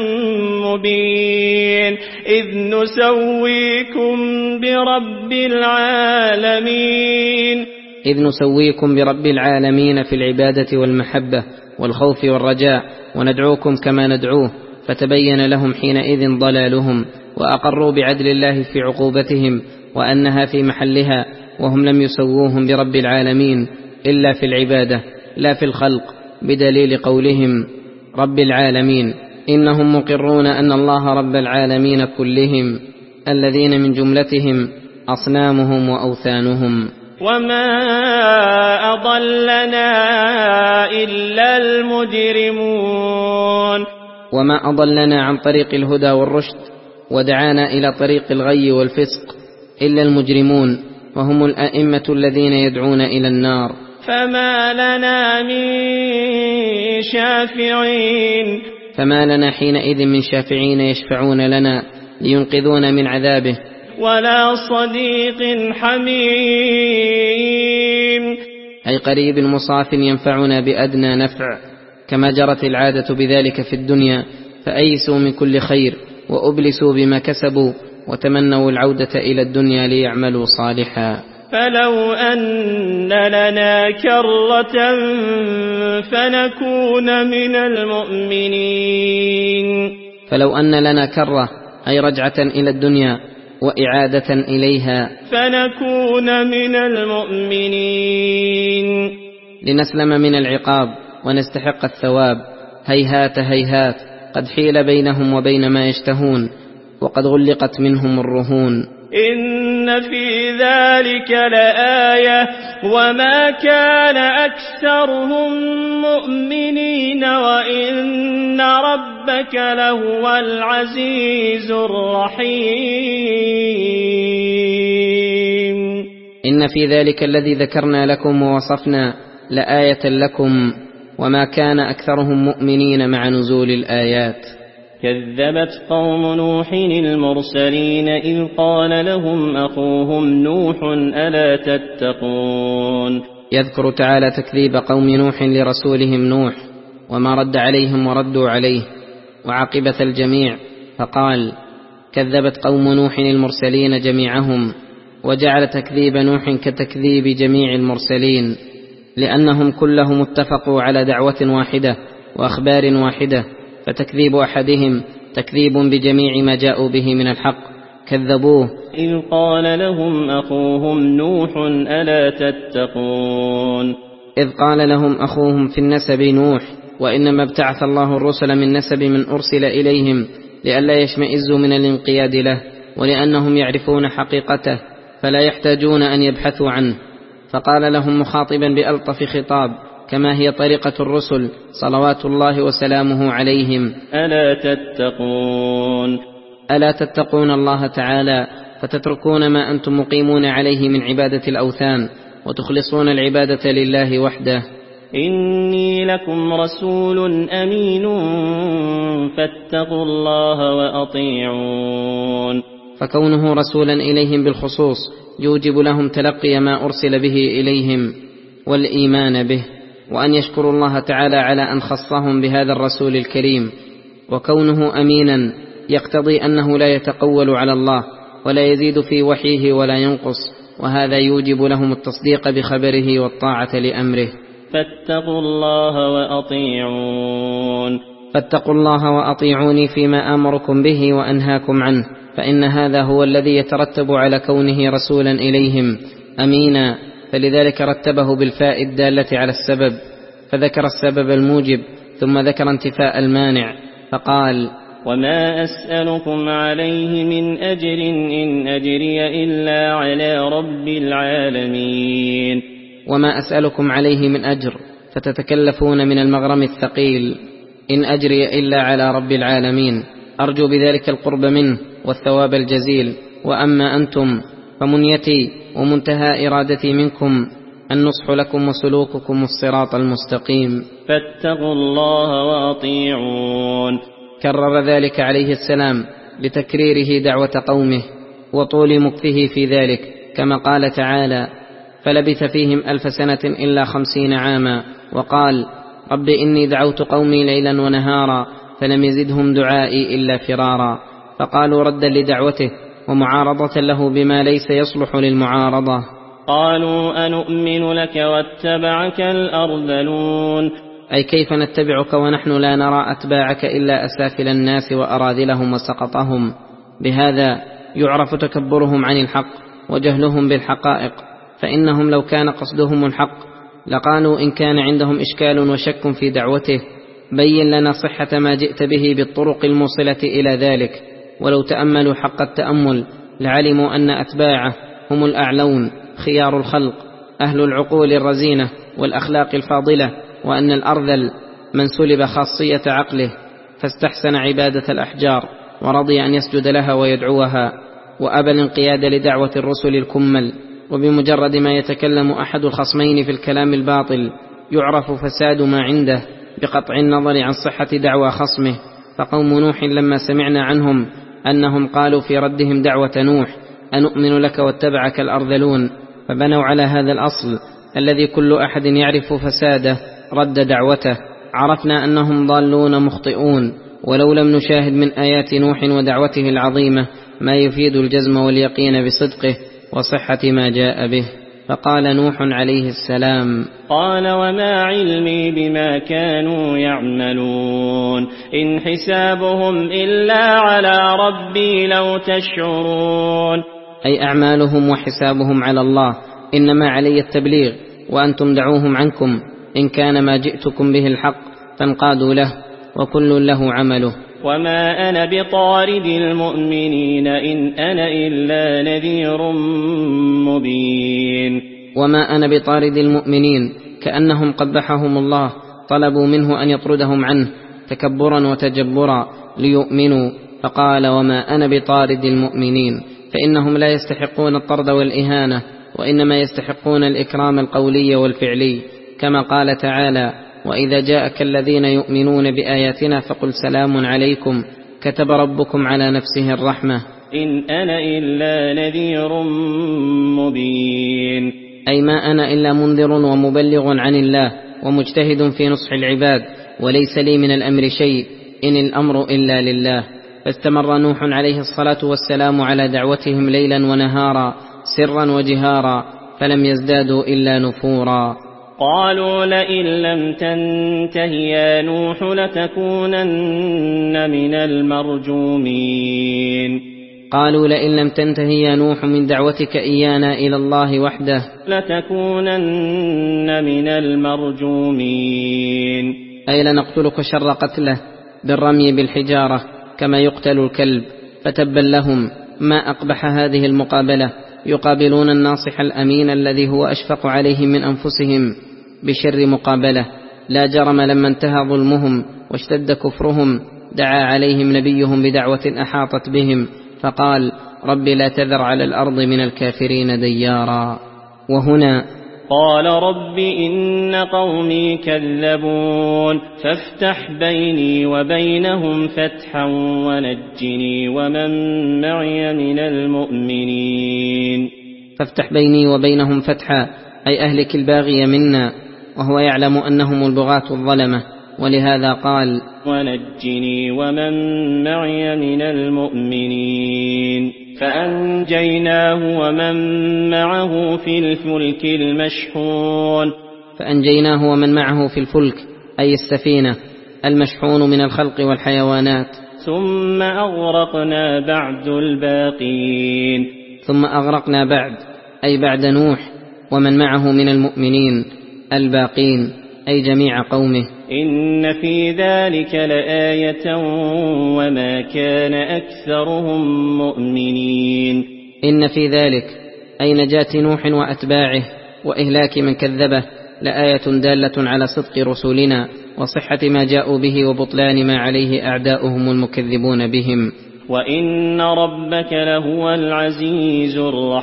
مبين إذ نسويكم برب العالمين. إذ نسويكم برب العالمين في العبادة والمحبة والخوف والرجاء، وندعوكم كما ندعوه، فتبين لهم حينئذ ضلالهم، وأقروا بعدل الله في عقوبتهم وأنها في محلها، وهم لم يسووهم برب العالمين إلا في العبادة لا في الخلق، بدليل قولهم رب العالمين، إنهم مقرون أن الله رب العالمين كلهم الذين من جملتهم أصنامهم وأوثانهم. وما أضلنا إلا المجرمون. وما أضلنا عن طريق الهدى والرشد ودعانا إلى طريق الغي والفسق إلا المجرمون، وهم الأئمة الذين يدعون إلى النار. فما لنا من شافعين. فما لنا حينئذ من شافعين يشفعون لنا لينقذونا من عذابه. ولا صديق حميم، أي قريب مصاف ينفعنا بأدنى نفع، كما جرت العادة بذلك في الدنيا، فأيسوا من كل خير وأبلسوا بما كسبوا وتمنوا العودة إلى الدنيا ليعملوا صالحا. فلو أن لنا كرة فنكون من المؤمنين. فلو أن لنا كرة أي رجعة إلى الدنيا وإعادة إليها، فنكون من المؤمنين، لنسلم من العقاب ونستحق الثواب. هيهات هيهات، قد حيل بينهم وبين ما يشتهون، وقد غلقت منهم الرهون. إن في ذلك لآية وما كان أكثرهم مؤمنين وإن ربك لهو العزيز الرحيم. إن في ذلك الذي ذكرنا لكم ووصفنا لآية لكم وما كان أكثرهم مؤمنين مع نزول الآيات. كذبت قوم نوح المرسلين إذ قال لهم أخوهم نوح ألا تتقون. يذكر تعالى تكذيب قوم نوح لرسولهم نوح وما رد عليهم وردوا عليه وعاقبة الجميع، فقال كذبت قوم نوح المرسلين جميعهم، وجعل تكذيب نوح كتكذيب جميع المرسلين، لأنهم كلهم اتفقوا على دعوة واحدة وأخبار واحدة، فتكذيب أحدهم تكذيب بجميع ما جاءوا به من الحق. كذبوه إذ قال لهم أخوهم نوح ألا تتقون. إذ قال لهم أخوهم في النسب نوح، وإنما ابتعث الله الرسل من نسب من أرسل إليهم لئلا يشمئزوا من الانقياد له، ولأنهم يعرفون حقيقته فلا يحتاجون أن يبحثوا عنه. فقال لهم مخاطبا بألطف خطاب كما هي طريقة الرسل صلوات الله وسلامه عليهم: ألا تتقون. ألا تتقون الله تعالى فتتركون ما أنتم مقيمون عليه من عبادة الأوثان وتخلصون العبادة لله وحده. إني لكم رسول أمين فاتقوا الله وأطيعون. فكونه رسولا إليهم بالخصوص يوجب لهم تلقي ما أرسل به إليهم والإيمان به، وأن يشكروا الله تعالى على أن خصهم بهذا الرسول الكريم. وكونه أمينا يقتضي أنه لا يتقول على الله ولا يزيد في وحيه ولا ينقص، وهذا يوجب لهم التصديق بخبره والطاعة لأمره. فاتقوا الله وأطيعون. فاتقوا الله وأطيعوني فيما آمركم به وأنهاكم عنه، فإن هذا هو الذي يترتب على كونه رسولا إليهم أمينا، فلذلك رتبه بالفاء الدالة على السبب، فذكر السبب الموجب ثم ذكر انتفاء المانع، فقال: وما أسألكم عليه من أجر إن أجري إلا على رب العالمين. وما أسألكم عليه من أجر، فتتكلفون من المغرم الثقيل، إن أجري إلا على رب العالمين، أرجو بذلك القرب منه والثواب الجزيل. وأما أنتم فمنيتي ومنتهى إرادتي منكم النصح لكم وسلوككم الصراط المستقيم. فاتقوا الله وأطيعون. كرر ذلك عليه السلام لتكريره دعوة قومه وطول مكثه في ذلك، كما قال تعالى: فلبث فيهم ألف سنة إلا خمسين عاما، وقال: رب إني دعوت قومي ليلا ونهارا فلم يزدهم دعائي إلا فرارا. فقالوا ردا لدعوته ومعارضة له بما ليس يصلح للمعارضة. قالوا أنؤمن لك واتبعك الأرذلون. أي كيف نتبعك ونحن لا نرى أتباعك إلا أسافل الناس وأراذلهم وسقطهم. بهذا يعرف تكبرهم عن الحق وجهلهم بالحقائق، فإنهم لو كان قصدهم الحق لقالوا إن كان عندهم إشكال وشك في دعوته بين لنا صحة ما جئت به بالطرق الموصلة إلى ذلك. ولو تأملوا حق التأمل لعلموا أن أتباعه هم الأعلون خيار الخلق أهل العقول الرزينة والأخلاق الفاضلة، وأن الأرذل من سلب خاصية عقله فاستحسن عبادة الأحجار ورضي أن يسجد لها ويدعوها، وأبى الانقياد لدعوة الرسل الكمل. وبمجرد ما يتكلم أحد الخصمين في الكلام الباطل يعرف فساد ما عنده بقطع النظر عن صحة دعوى خصمه. فقوم نوح لما سمعنا عنهم أنهم قالوا في ردهم دعوة نوح أنؤمن لك واتبعك الأرذلون، فبنوا على هذا الأصل الذي كل أحد يعرف فساده رد دعوته، عرفنا أنهم ضالون مخطئون ولو لم نشاهد من آيات نوح ودعوته العظيمة ما يفيد الجزم واليقين بصدقه وصحة ما جاء به. فقال نوح عليه السلام: قال وما علمي بما كانوا يعملون إن حسابهم إلا على ربي لو تشعرون. أي أعمالهم وحسابهم على الله، إنما علي التبليغ وأنتم دعوهم عنكم، إن كان ما جئتكم به الحق فانقادوا له، وكل له عمله. وما أنا بطارد المؤمنين إن أنا إلا نذير مبين. وما أنا بطارد المؤمنين، كأنهم قبحهم الله طلبوا منه أن يطردهم عنه تكبرا وتجبرا ليؤمنوا، فقال وما أنا بطارد المؤمنين، فإنهم لا يستحقون الطرد والإهانة، وإنما يستحقون الإكرام القولي والفعلي، كما قال تعالى: وإذا جاءك الذين يؤمنون بآياتنا فقل سلام عليكم كتب ربكم على نفسه الرحمة إن أنا إلا نذير مبين. أي ما أنا إلا منذر ومبلغ عن الله ومجتهد في نصح العباد، وليس لي من الأمر شيء، إن الأمر إلا لله. فاستمر نوح عليه الصلاة والسلام على دعوتهم ليلا ونهارا سرا وجهارا، فلم يزدادوا إلا نفورا. قالوا لئن لم تنته يا نوح لتكونن من المرجومين. قالوا لئن لم تنته يا نوح من دعوتك إيانا إلى الله وحده لتكونن من المرجومين. أي لنقتلك شر قتله بالرمي بالحجارة كما يقتل الكلب. فتبا لهم، ما أقبح هذه المقابلة، يقابلون الناصح الأمين الذي هو أشفق عليهم من أنفسهم بشر مقابلة. لا جرم لما انتهى ظلمهم واشتد كفرهم دعا عليهم نبيهم بدعوة أحاطت بهم، فقال: رب لا تذر على الأرض من الكافرين ديارا. وهنا قال رب إن قومي كذبون فافتح بيني وبينهم فتحا ونجني ومن معي من المؤمنين. فافتح بيني وبينهم فتحا، أي أهلك الباغي منا، وهو يعلم أنهم البغاة الظلمة، ولهذا قال: ونجني ومن معي من المؤمنين. فأنجيناه ومن معه في الفلك المشحون. فأنجيناه ومن معه في الفلك، أي السفينة المشحون من الخلق والحيوانات. ثم أغرقنا بعد الباقين. ثم أغرقنا بعد، أي بعد نوح ومن معه من المؤمنين الباقين، أي جميع قومه. إن في ذلك لآية وما كان أكثرهم مؤمنين. إن في ذلك، أي نجاة نوح وأتباعه وإهلاك من كذبه، لآية دالة على صدق رسولنا وصحة ما جاءوا به وبطلان ما عليه أعداؤهم المكذبون بهم. وإن ربك لهو العزيز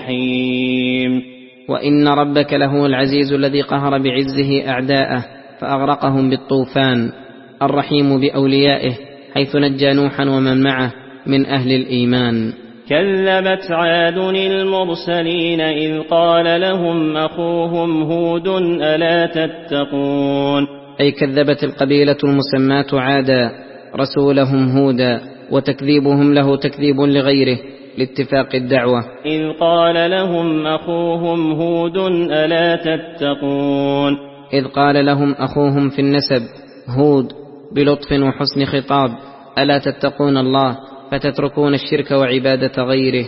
الرحيم. وإن ربك لهو العزيز الذي قهر بعزه أعداءه فأغرقهم بالطوفان، الرحيم بأوليائه حيث نجى نوحا ومن معه من أهل الإيمان. كذبت عاد المرسلين إذ قال لهم أخوهم هود ألا تتقون. أي كذبت القبيلة المسماة عادا رسولهم هودا، وتكذيبهم له تكذيب لغيره لاتفاق الدعوة. إذ قال لهم أخوهم هود ألا تتقون. إذ قال لهم أخوهم في النسب هود بلطف وحسن خطاب: ألا تتقون الله فتتركون الشرك وعبادة غيره.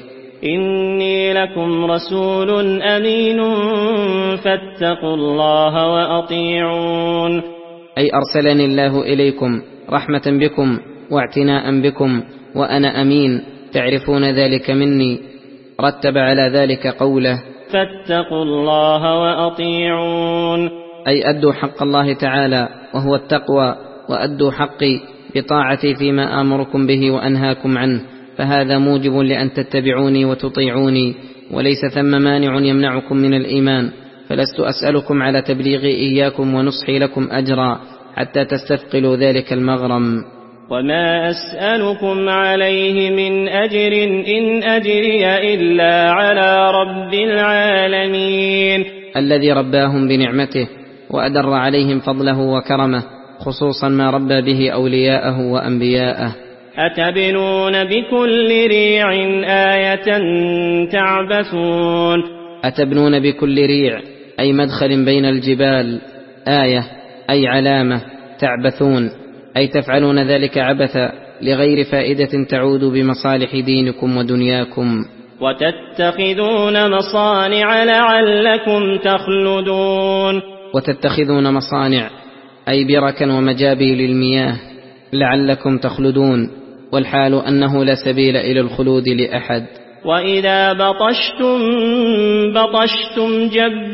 إني لكم رسول أمين فاتقوا الله وأطيعون. أي أرسلني الله إليكم رحمة بكم واعتناء بكم، وأنا أمين تعرفون ذلك مني. رتب على ذلك قوله: فاتقوا الله وأطيعون. أي أدوا حق الله تعالى وهو التقوى، وأدوا حقي بطاعتي فيما آمركم به وأنهاكم عنه، فهذا موجب لأن تتبعوني وتطيعوني، وليس ثم مانع يمنعكم من الإيمان. فلست أسألكم على تبليغي إياكم ونصحي لكم أجرا حتى تستثقلوا ذلك المغرم. وما أسألكم عليه من أجر إن أجري إلا على رب العالمين. الذي رباهم بنعمته وأدر عليهم فضله وكرمه، خصوصا ما ربى به أولياءه وأنبياءه. أتبنون بكل ريع آية تعبثون. أتبنون بكل ريع أي مدخل بين الجبال، آية أي علامة، تعبثون أي تفعلون ذلك عبثا لغير فائدة تعود بمصالح دينكم ودنياكم. وتتخذون مصانع لعلكم تخلدون. وتتخذون مصانع أي بركا ومجابي للمياه لعلكم تخلدون، والحال أنه لا سبيل إلى الخلود لأحد. وإذا بطشتم بطشتم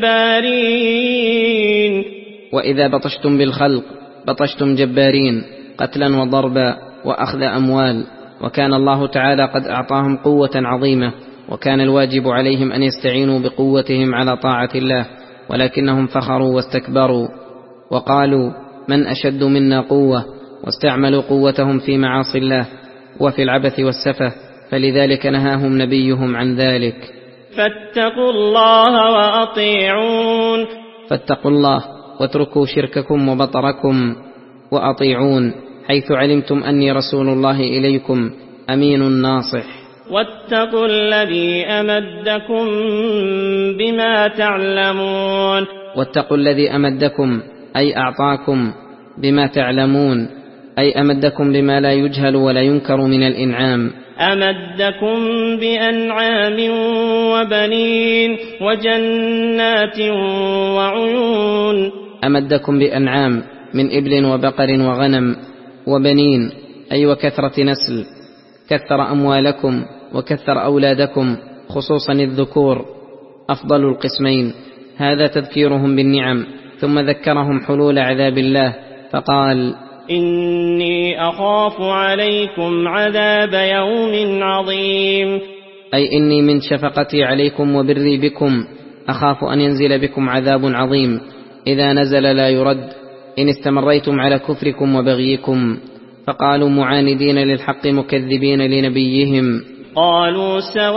جبارين. وإذا بطشتم بالخلق بطشتم جبارين، قتلا وضربا وأخذ أموال. وكان الله تعالى قد أعطاهم قوة عظيمة، وكان الواجب عليهم أن يستعينوا بقوتهم على طاعة الله، ولكنهم فخروا واستكبروا وقالوا من أشد منا قوة، واستعملوا قوتهم في معاصي الله وفي العبث والسفه، فلذلك نهاهم نبيهم عن ذلك. فاتقوا الله وأطيعون. فاتقوا الله واتركوا شرككم وبطركم وأطيعون، حيث علمتم أني رسول الله إليكم أمين ناصح. واتقوا الذي أمدكم بما تعلمون. واتقوا الذي أمدكم أي أعطاكم بما تعلمون، أي أمدكم بما لا يجهل ولا ينكر من الإنعام. أمدكم بأنعام وبنين وجنات وعيون. أمدكم بأنعام من إبل وبقر وغنم، وبنين أي وكثرة نسل، كثر أموالكم وكثر أولادكم، خصوصا الذكور أفضل القسمين. هذا تذكيرهم بالنعم، ثم ذكرهم حلول عذاب الله فقال إني أخاف عليكم عذاب يوم عظيم. أي إني من شفقتي عليكم وبري بكم أخاف أن ينزل بكم عذاب عظيم، إذا نزل لا يرد، إن استمريتم على كفركم وبغيكم. فقالوا معاندين للحق مكذبين لنبيهم قالوا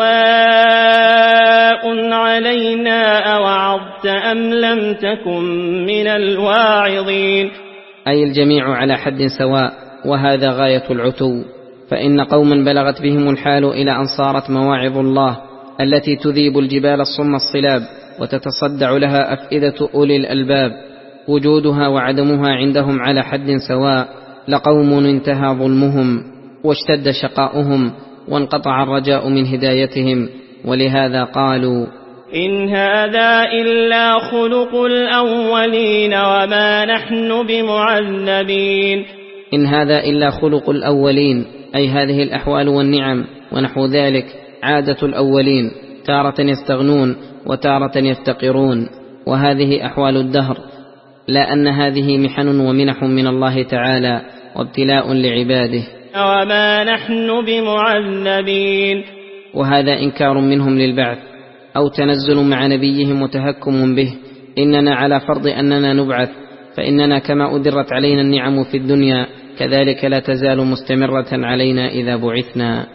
سواء علينا أوعظت أم لم تكن من الواعظين. أي الجميع على حد سواء، وهذا غاية العتو. فإن قوما بلغت بهم الحال إلى أن صارت مواعظ الله التي تذيب الجبال الصم الصلاب وتتصدع لها أفئدة أولي الألباب، وجودها وعدمها عندهم على حد سواء، لقوم انتهى ظلمهم واشتد شقاؤهم وانقطع الرجاء من هدايتهم، ولهذا قالوا إن هذا إلا خلق الأولين وما نحن بمعذبين. إن هذا إلا خلق الأولين، أي هذه الأحوال والنعم ونحو ذلك عادة الأولين، تارة يستغنون وتارة يفتقرون، وهذه أحوال الدهر، لا أن هذه محن ومنح من الله تعالى وابتلاء لعباده. وما نحن بمعذبين. وهذا إنكار منهم للبعث أو تنزل مع نبيهم وتهكم به. إننا على فرض أننا نبعث، فإننا كما أدرت علينا النعم في الدنيا كذلك لا تزال مستمرة علينا إذا بعثنا.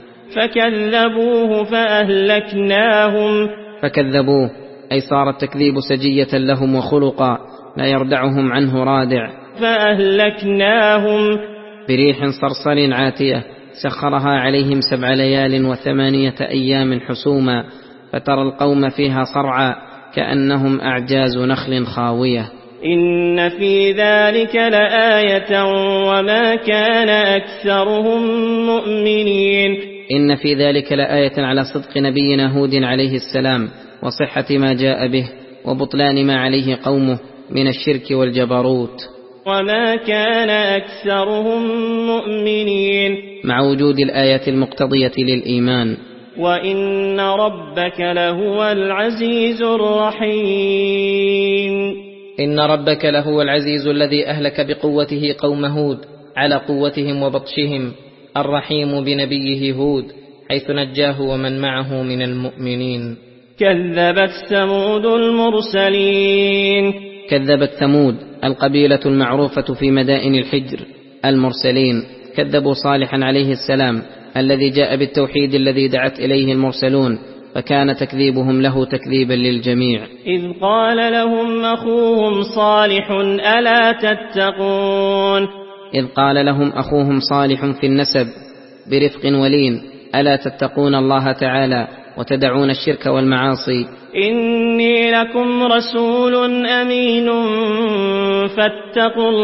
فكذبوه فأهلكناهم. فكذبوه أي صار التكذيب سجية لهم وخلقا لا يردعهم عنه رادع. فأهلكناهم بريح صرصر عاتية سخرها عليهم سبع ليال وثمانية أيام حسوما، فترى القوم فيها صرعى كأنهم أعجاز نخل خاوية. إن في ذلك لآية وما كان أكثرهم مؤمنين. إن في ذلك لآية على صدق نبينا هود عليه السلام وصحة ما جاء به وبطلان ما عليه قومه من الشرك والجبروت. وما كان أكثرهم مؤمنين، مع وجود الآيات المقتضية للإيمان. وإن ربك لهو العزيز الرحيم. إن ربك لهو العزيز الذي أهلك بقوته قوم هود على قوتهم وبطشهم، الرحيم بنبيه هود حيث نجاه ومن معه من المؤمنين. كذبت ثمود المرسلين. كذبت ثمود القبيلة المعروفة في مدائن الحجر المرسلين، كذبوا صالحا عليه السلام الذي جاء بالتوحيد الذي دعت إليه المرسلون، فكان تكذيبهم له تكذيبا للجميع. إذ قال لهم أخوهم صالح ألا تتقون إذ قال لهم أخوهم صالح في النسب برفق ولين ألا تتقون الله تعالى وتدعون الشرك والمعاصي. إني لكم رسول أمين فاتقوا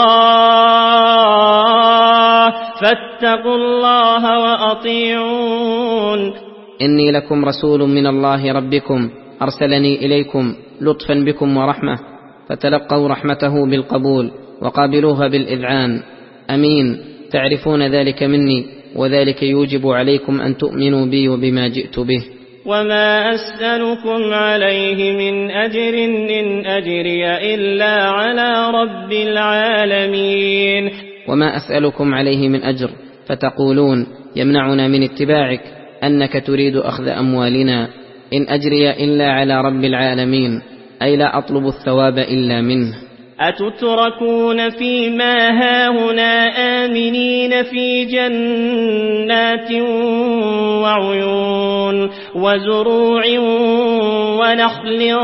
الله فاتقوا الله وأطيعون. إني لكم رسول من الله ربكم أرسلني إليكم لطفا بكم ورحمة، فتلقوا رحمته بالقبول وقابلوها بالإذعان. أمين، تعرفون ذلك مني، وذلك يوجب عليكم أن تؤمنوا بي وبما جئت به. وما أسألكم عليه من أجر إن أجري إلا على رب العالمين. وما أسألكم عليه من أجر، فتقولون يمنعنا من اتباعك أنك تريد أخذ أموالنا. إن أجري إلا على رب العالمين، أي لا أطلب الثواب إلا منه. أتتركون فيما هاهنا آمنين في جنات وعيون وزروع ونخل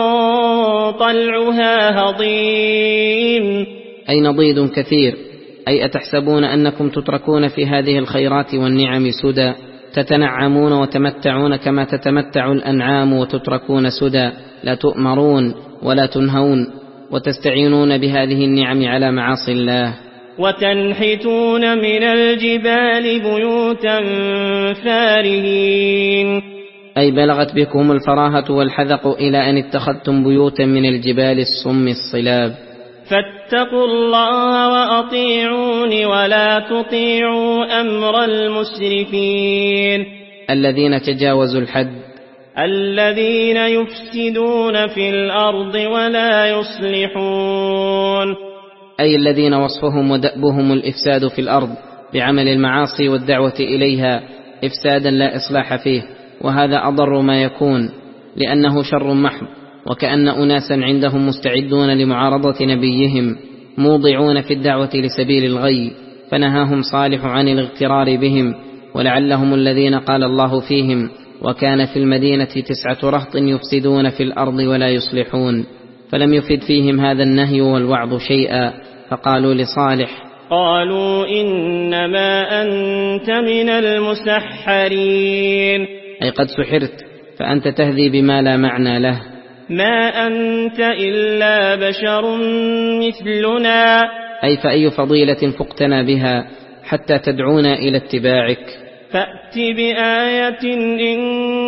طلعها هضيم. أي نضيد كثير، أي أتحسبون أنكم تتركون في هذه الخيرات والنعم سدى، تتنعمون وتمتعون كما تتمتع الأنعام وتتركون سدى، لا تؤمرون ولا تنهون، وتستعينون بهذه النعم على معاصي الله. وتنحتون من الجبال بيوتا فارهين، أي بلغت بكم الفراهة والحذق إلى أن اتخذتم بيوتا من الجبال الصم الصلاب. فاتقوا الله وأطيعون ولا تطيعوا أمر المسرفين الذين تجاوزوا الحد، الذين يفسدون في الأرض ولا يصلحون، أي الذين وصفهم ودأبهم الإفساد في الأرض بعمل المعاصي والدعوة إليها إفسادا لا إصلاح فيه، وهذا أضر ما يكون لأنه شر محض، وكأن أناسا عندهم مستعدون لمعارضة نبيهم موضعون في الدعوة لسبيل الغي، فنهاهم صالح عن الاغترار بهم، ولعلهم الذين قال الله فيهم وكان في المدينة تسعة رهط يفسدون في الأرض ولا يصلحون، فلم يفد فيهم هذا النهي والوعظ شيئا، فقالوا لصالح قالوا إنما أنت من المسحرين، أي قد سحرت فأنت تهذي بما لا معنى له. ما أنت إلا بشر مثلنا، أي فأي فضيلة فقتنا بها حتى تدعونا إلى اتباعك. فأت بآية إن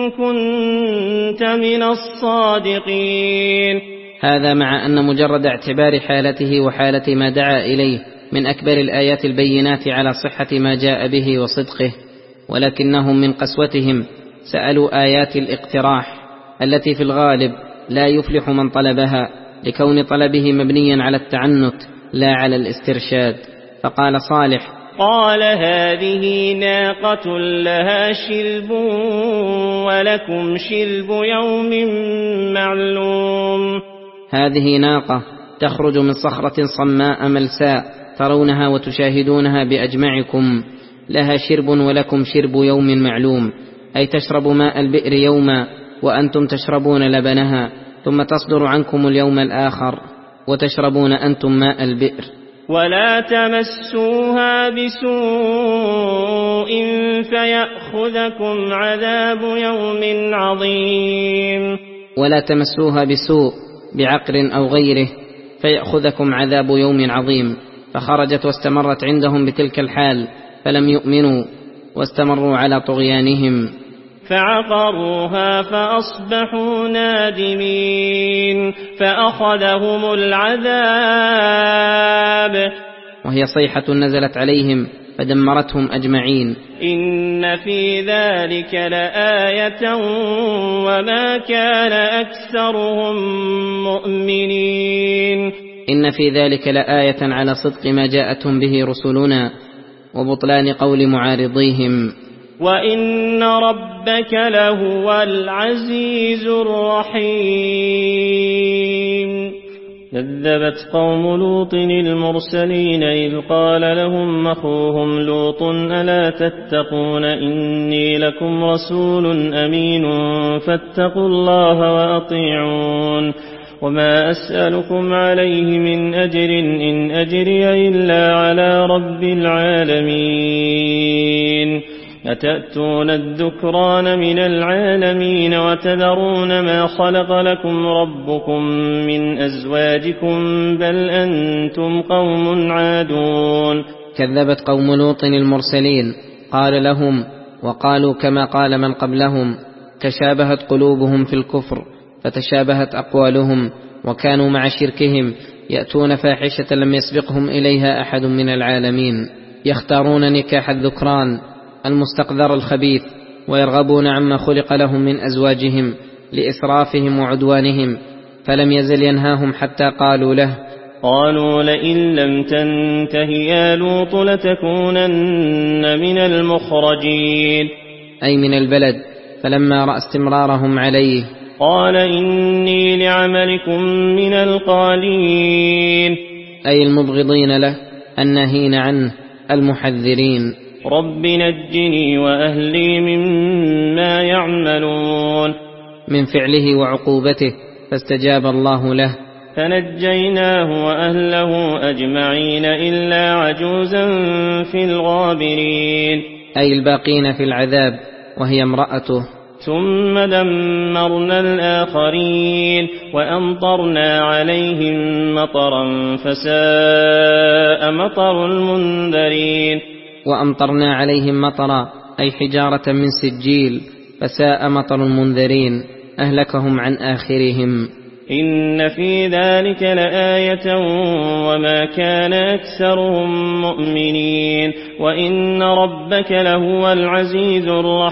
كنت من الصادقين. هذا مع أن مجرد اعتبار حالته وحالة ما دعا إليه من أكبر الآيات البينات على صحة ما جاء به وصدقه، ولكنهم من قسوتهم سألوا آيات الاقتراح التي في الغالب لا يفلح من طلبها، لكون طلبه مبنيا على التعنت لا على الاسترشاد. فقال صالح قال هذه ناقة لها شرب ولكم شرب يوم معلوم. هذه ناقة تخرج من صخرة صماء ملساء ترونها وتشاهدونها بأجمعكم، لها شرب ولكم شرب يوم معلوم، أي تشرب ماء البئر يوما وأنتم تشربون لبنها، ثم تصدر عنكم اليوم الآخر وتشربون أنتم ماء البئر. ولا تمسوها بسوء فيأخذكم عذاب يوم عظيم. ولا تمسوها بسوء بعقر أو غيره فيأخذكم عذاب يوم عظيم. فخرجت واستمرت عندهم بتلك الحال فلم يؤمنوا واستمروا على طغيانهم، فعقروها فأصبحوا نادمين، فأخذهم العذاب، وهي صيحة نزلت عليهم فدمرتهم أجمعين. إن في ذلك لآية وما كان أكثرهم مؤمنين. إن في ذلك لآية على صدق ما جاءتهم به رسلنا وبطلان قول معارضيهم. وإن ربك لهو العزيز الرحيم. كذبت قوم لوط المرسلين إذ قال لهم أخوهم لوط ألا تتقون إني لكم رسول أمين فاتقوا الله وأطيعون وما أسألكم عليه من أجر إن أجري إلا على رب العالمين أتأتون الذكران من العالمين وتذرون ما خلق لكم ربكم من أزواجكم بل أنتم قوم عادون. كذبت قوم لوط المرسلين، قال لهم وقالوا كما قال من قبلهم، تشابهت قلوبهم في الكفر فتشابهت أقوالهم، وكانوا مع شركهم يأتون فاحشة لم يسبقهم إليها أحد من العالمين، يختارون نكاح الذكران المستقذر الخبيث، ويرغبون عما خلق لهم من أزواجهم لإسرافهم وعدوانهم، فلم يزل ينهاهم حتى قالوا له قالوا لئن لم تنته يا لوط لتكونن من المخرجين، أي من البلد. فلما رأى استمرارهم عليه قال إني لعملكم من القالين، أي المبغضين له الناهين عنه المحذرين. رب نجني وأهلي مما يعملون، من فعله وعقوبته، فاستجاب الله له فنجيناه وأهله أجمعين إلا عجوزا في الغابرين، أي الباقين في العذاب وهي امرأته. ثم دمرنا الآخرين وأمطرنا عليهم مطرا فساء مطر المنذرين، وأمطرنا عليهم مطرا أي حجارة من سجيل، فساء مطر المنذرين، أهلكهم عن آخرهم. إن في ذلك لآية وما كان أكثرهم مؤمنين وإن ربك لهو العزيز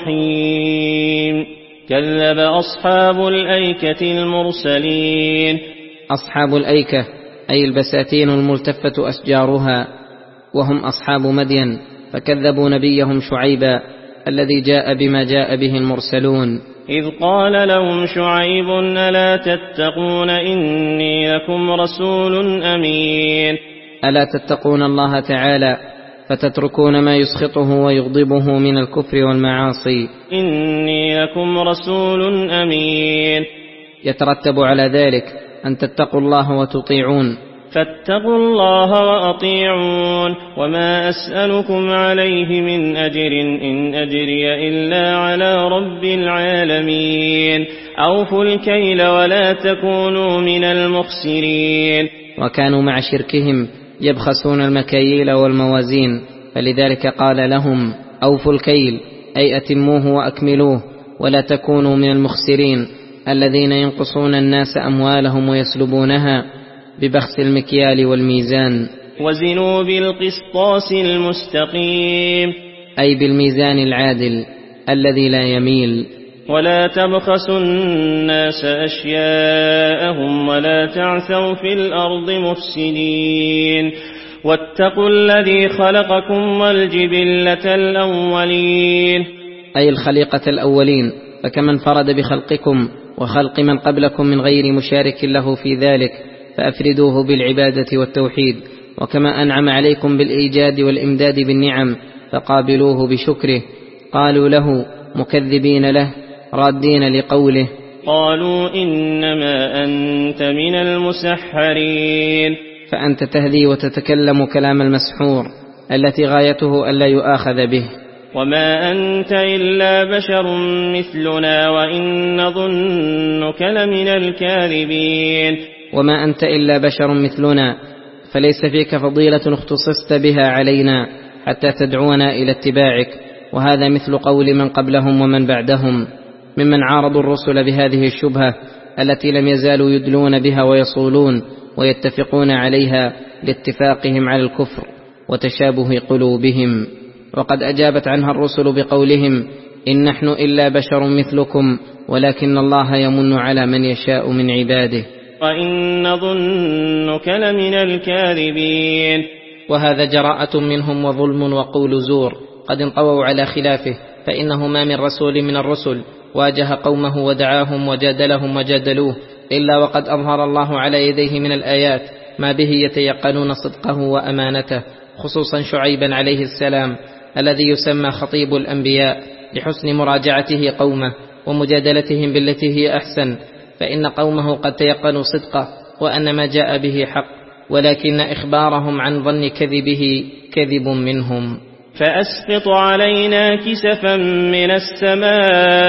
الرحيم. كذب أصحاب الأيكة المرسلين، أصحاب الأيكة أي البساتين الملتفة أشجارها، وهم أصحاب مدين، فكذبوا نبيهم شعيبا الذي جاء بما جاء به المرسلون، إذ قال لهم شعيب ألا تتقون إني لكم رسول أمين. ألا تتقون الله تعالى فتتركون ما يسخطه ويغضبه من الكفر والمعاصي. إني لكم رسول أمين، يترتب على ذلك أن تتقوا الله وتطيعون. فاتقوا الله وأطيعون وما أسألكم عليه من أجر إن أجري إلا على رب العالمين. أوفوا الكيل ولا تكونوا من المخسرين. وكانوا مع شركهم يبخسون المكاييل والموازين، فلذلك قال لهم أوفوا الكيل أي أتموه وأكملوه، ولا تكونوا من المخسرين الذين ينقصون الناس أموالهم ويسلبونها ببخس المكيال والميزان. وزنوا بالقسطاس المستقيم أي بالميزان العادل الذي لا يميل. ولا تبخسوا الناس أشياءهم ولا تعثوا في الأرض مفسدين. واتقوا الذي خلقكم والجبلة الأولين، أي الخليقة الأولين، فكما انفرد بخلقكم وخلق من قبلكم من غير مشارك له في ذلك فأفردوه بالعبادة والتوحيد، وكما أنعم عليكم بالإيجاد والإمداد بالنعم فقابلوه بشكره. قالوا له مكذبين له رادين لقوله قالوا إنما أنت من المسحرين، فأنت تهدي وتتكلم كلام المسحور التي غايته ألا يؤاخذ به. وما أنت إلا بشر مثلنا وإن نظنك لمن الكاذبين. وما أنت إلا بشر مثلنا، فليس فيك فضيلة اختصصت بها علينا حتى تدعونا إلى اتباعك، وهذا مثل قول من قبلهم ومن بعدهم ممن عارضوا الرسل بهذه الشبهة التي لم يزالوا يدلون بها ويصولون ويتفقون عليها لاتفاقهم على الكفر وتشابه قلوبهم. وقد أجابت عنها الرسل بقولهم إن نحن إلا بشر مثلكم ولكن الله يمن على من يشاء من عباده. وإن نظنك لمن الكاذبين. وهذا جراءة منهم وظلم وقول زور قد انطووا على خلافه، فإنه ما من رسول من الرسل واجه قومه ودعاهم وجادلهم وجادلوه إلا وقد أظهر الله على يديه من الآيات ما به يتيقنون صدقه وأمانته، خصوصا شعيبا عليه السلام الذي يسمى خطيب الأنبياء لحسن مراجعته قومه ومجادلتهم بالتي هي أحسن، فإن قومه قد تيقنوا صدقه وأن ما جاء به حق، ولكن إخبارهم عن ظن كذبه كذب منهم. فأسقط علينا كسفا من السماء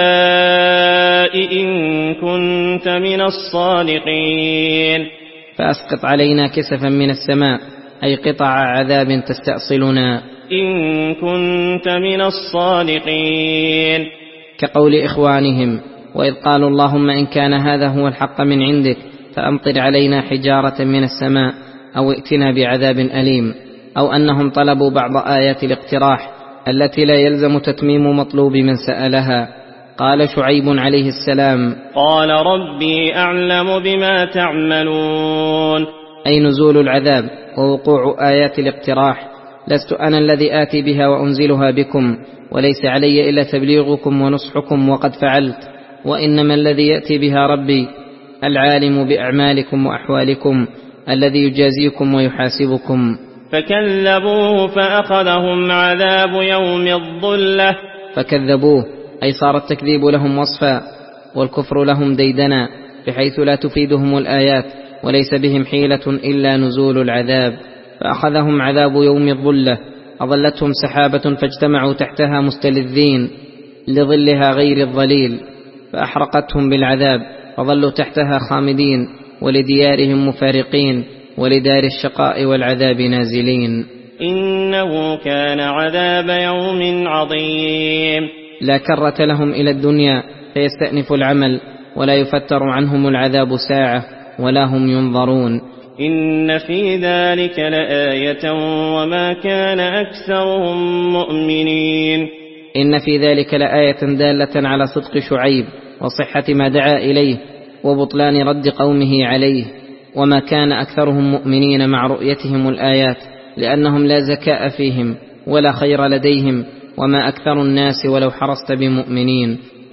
إن كنت من الصادقين. فأسقط علينا كسفا من السماء أي قطع عذاب تستأصلنا إن كنت من الصادقين، كقول إخوانهم وإذ قالوا اللهم إن كان هذا هو الحق من عندك فأمطر علينا حجارة من السماء أو ائتنا بعذاب أليم، أو أنهم طلبوا بعض آيات الاقتراح التي لا يلزم تتميم مطلوب من سألها. قال شعيب عليه السلام قال ربي أعلم بما تعملون، أي نزول العذاب ووقوع آيات الاقتراح. لست أنا الذي آتي بها وأنزلها بكم، وليس علي إلا تبليغكم ونصحكم وقد فعلت، وإنما الذي يأتي بها ربي العالم بأعمالكم وأحوالكم الذي يجازيكم ويحاسبكم. فكذبوه فأخذهم عذاب يوم الظلة. فكذبوه أي صار التكذيب لهم وصفا والكفر لهم ديدنا، بحيث لا تفيدهم الآيات وليس بهم حيلة إلا نزول العذاب. فأخذهم عذاب يوم الظلة، أظلتهم سحابة فاجتمعوا تحتها مستلذين لظلها غير الظليل، فأحرقتهم بالعذاب فظلوا تحتها خامدين، ولديارهم مفارقين، ولدار الشقاء والعذاب نازلين. إنه كان عذاب يوم عظيم. لا كرة لهم إلى الدنيا فيستأنف العمل، ولا يفتر عنهم العذاب ساعة ولا هم ينظرون. إن في ذلك لآية وما كان أكثرهم مؤمنين. إن في ذلك لآية دالة على صدق شعيب وصحة ما دعا إليه وبطلان رد قومه عليه، وما كان أكثرهم مؤمنين مع رؤيتهم الآيات، لأنهم لا زكاء فيهم ولا خير لديهم، وما أكثر الناس ولو حرصت بمؤمنين.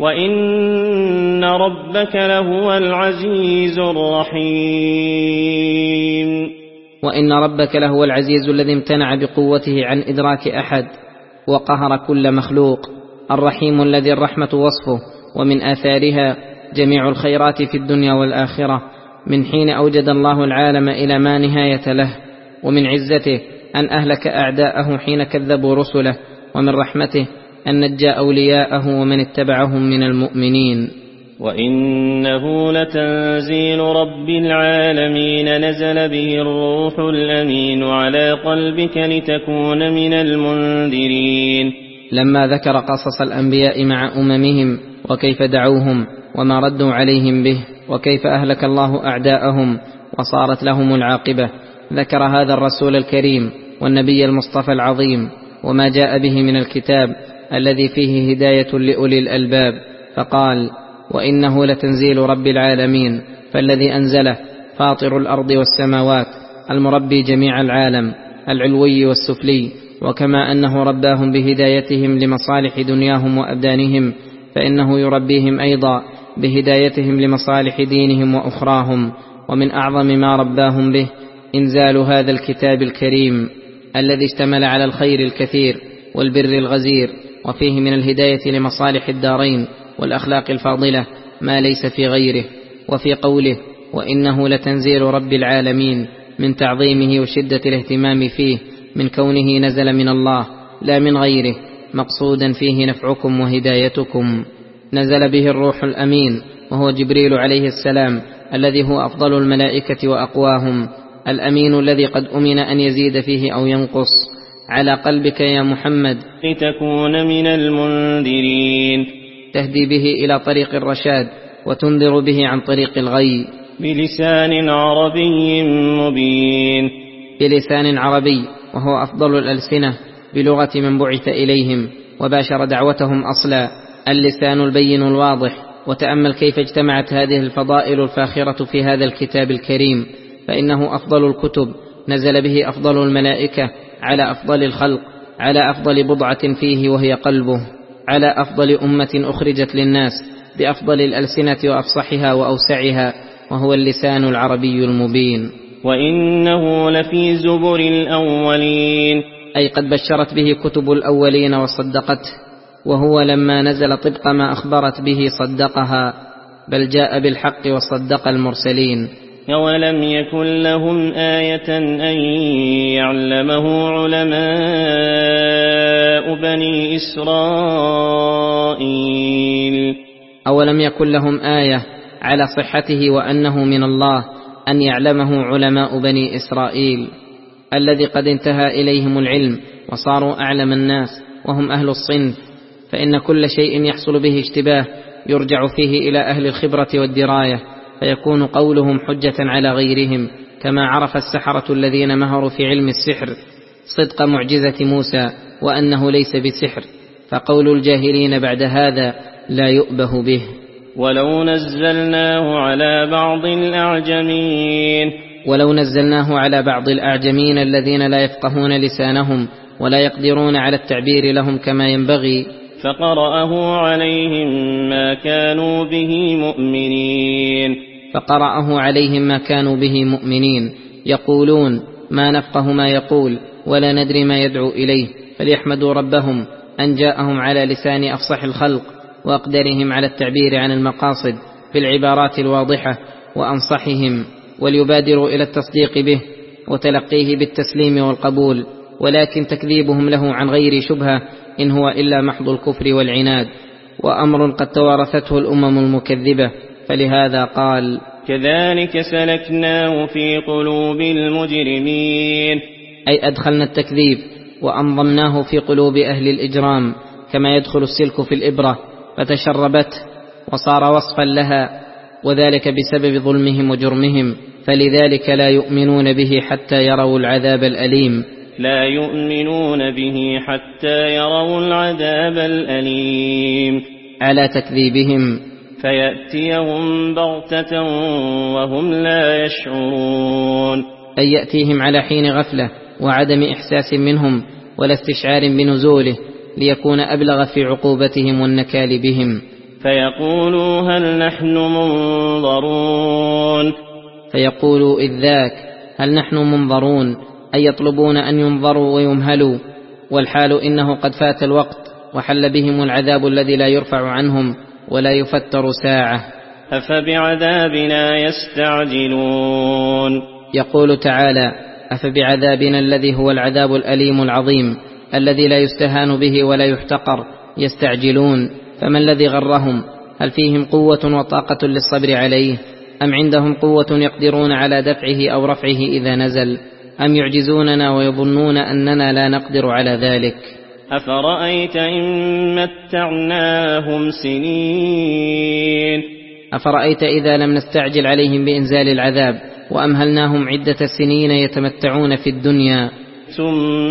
وإن ربك لهو العزيز الرحيم. وإن ربك لهو العزيز الذي امتنع بقوته عن إدراك أحد وقهر كل مخلوق، الرحيم الذي الرحمة وصفه، ومن آثارها جميع الخيرات في الدنيا والآخرة، من حين أوجد الله العالم إلى ما نهاية له، ومن عزته أن أهلك أعداءه حين كذبوا رسله، ومن رحمته أن نجى أولياءه ومن اتبعهم من المؤمنين. وإنه لتنزيل رب العالمين نزل به الروح الأمين على قلبك لتكون من المنذرين. لما ذكر قصص الأنبياء مع أممهم وكيف دعوهم وما ردوا عليهم به، وكيف أهلك الله أعداءهم وصارت لهم العاقبة، ذكر هذا الرسول الكريم والنبي المصطفى العظيم وما جاء به من الكتاب الذي فيه هداية لأولي الألباب، فقال وإنه لتنزيل رب العالمين، فالذي أنزله فاطر الأرض والسماوات المربي جميع العالم العلوي والسفلي، وكما أنه رباهم بهدايتهم لمصالح دنياهم وأبدانهم، فإنه يربيهم أيضا بهدايتهم لمصالح دينهم وأخراهم. ومن أعظم ما رباهم به إنزال هذا الكتاب الكريم الذي اشتمل على الخير الكثير والبر الغزير، وفيه من الهداية لمصالح الدارين والأخلاق الفاضلة ما ليس في غيره. وفي قوله وإنه لتنزيل رب العالمين من تعظيمه وشدة الاهتمام فيه، من كونه نزل من الله لا من غيره، مقصودا فيه نفعكم وهدايتكم. نزل به الروح الأمين وهو جبريل عليه السلام الذي هو أفضل الملائكة وأقواهم، الأمين الذي قد أمن أن يزيد فيه أو ينقص، على قلبك يا محمد لتكون من المنذرين، تهدي به إلى طريق الرشاد وتنذر به عن طريق الغي، بلسان عربي مبين. بلسان عربي وهو أفضل الألسنة بلغة من بعث إليهم وباشر دعوتهم أصلا، اللسان البين الواضح. وتأمل كيف اجتمعت هذه الفضائل الفاخرة في هذا الكتاب الكريم، فإنه أفضل الكتب، نزل به أفضل الملائكة على أفضل الخلق، على أفضل بضعة فيه وهي قلبه، على أفضل أمة أخرجت للناس بأفضل الألسنة وأفصحها وأوسعها، وهو اللسان العربي المبين. وإنه لفي زبر الأولين، أي قد بشرت به كتب الأولين وصدقته، وهو لما نزل طبق ما أخبرت به صدقها، بل جاء بالحق وصدق المرسلين. أولم يكن لهم آية أن يعلمه علماء بني إسرائيل أولم يكن لهم آية على صحته وأنه من الله أن يعلمه علماء بني إسرائيل، الذي قد انتهى إليهم العلم وصاروا أعلم الناس وهم أهل الصنف، فإن كل شيء يحصل به اشتباه يرجع فيه إلى أهل الخبرة والدراية، فيكون قولهم حجة على غيرهم، كما عرف السحرة الذين مهروا في علم السحر صدق معجزة موسى وأنه ليس بسحر، فقول الجاهلين بعد هذا لا يؤبه به. ولو نزلناه على بعض الأعجمين ولو نزلناه على بعض الأعجمين الذين لا يفقهون لسانهم ولا يقدرون على التعبير لهم كما ينبغي، فقرأه عليهم ما كانوا به مؤمنين فقرأه عليهم ما كانوا به مؤمنين يقولون ما نفقه ما يقول ولا ندري ما يدعو إليه، فليحمدوا ربهم أن جاءهم على لسان أفصح الخلق وأقدرهم على التعبير عن المقاصد بالعبارات الواضحة وأنصحهم، وليبادروا إلى التصديق به وتلقيه بالتسليم والقبول، ولكن تكذيبهم له عن غير شبهة إن هو إلا محض الكفر والعناد، وأمر قد توارثته الأمم المكذبة، فلهذا قال كذلك سلكناه في قلوب المجرمين، أي أدخلنا التكذيب وأنضمناه في قلوب أهل الإجرام كما يدخل السلك في الإبرة فتشربته وصار وصفا لها، وذلك بسبب ظلمهم وجرمهم، فلذلك لا يؤمنون به حتى يروا العذاب الأليم لا يؤمنون به حتى يروا العذاب الأليم على تكذيبهم، فيأتيهم بغتة وهم لا يشعرون، أي يأتيهم على حين غفلة وعدم إحساس منهم ولا استشعار بنزوله، ليكون أبلغ في عقوبتهم والنكال بهم. فيقولوا هل نحن منظرون فيقولوا إذ ذاك هل نحن منظرون، أي يطلبون أن ينظروا ويمهلوا، والحال إنه قد فات الوقت وحل بهم العذاب الذي لا يرفع عنهم ولا يفتر ساعة. أفبعذابنا يستعجلون، يقول تعالى أفبعذابنا الذي هو العذاب الأليم العظيم الذي لا يستهان به ولا يحتقر يستعجلون، فما الذي غرهم؟ هل فيهم قوة وطاقة للصبر عليه، أم عندهم قوة يقدرون على دفعه أو رفعه إذا نزل، أم يعجزوننا ويظنون أننا لا نقدر على ذلك؟ أفرأيت إن متعناهم سنين أفرأيت إذا لم نستعجل عليهم بإنزال العذاب وأمهلناهم عدة سنين يتمتعون في الدنيا، ثم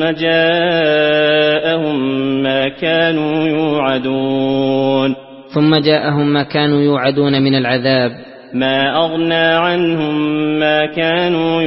جاءهم ما كانوا يوعدون ثم جاءهم ما كانوا يوعدون من العذاب، ما أغنى عنهم ما كانوا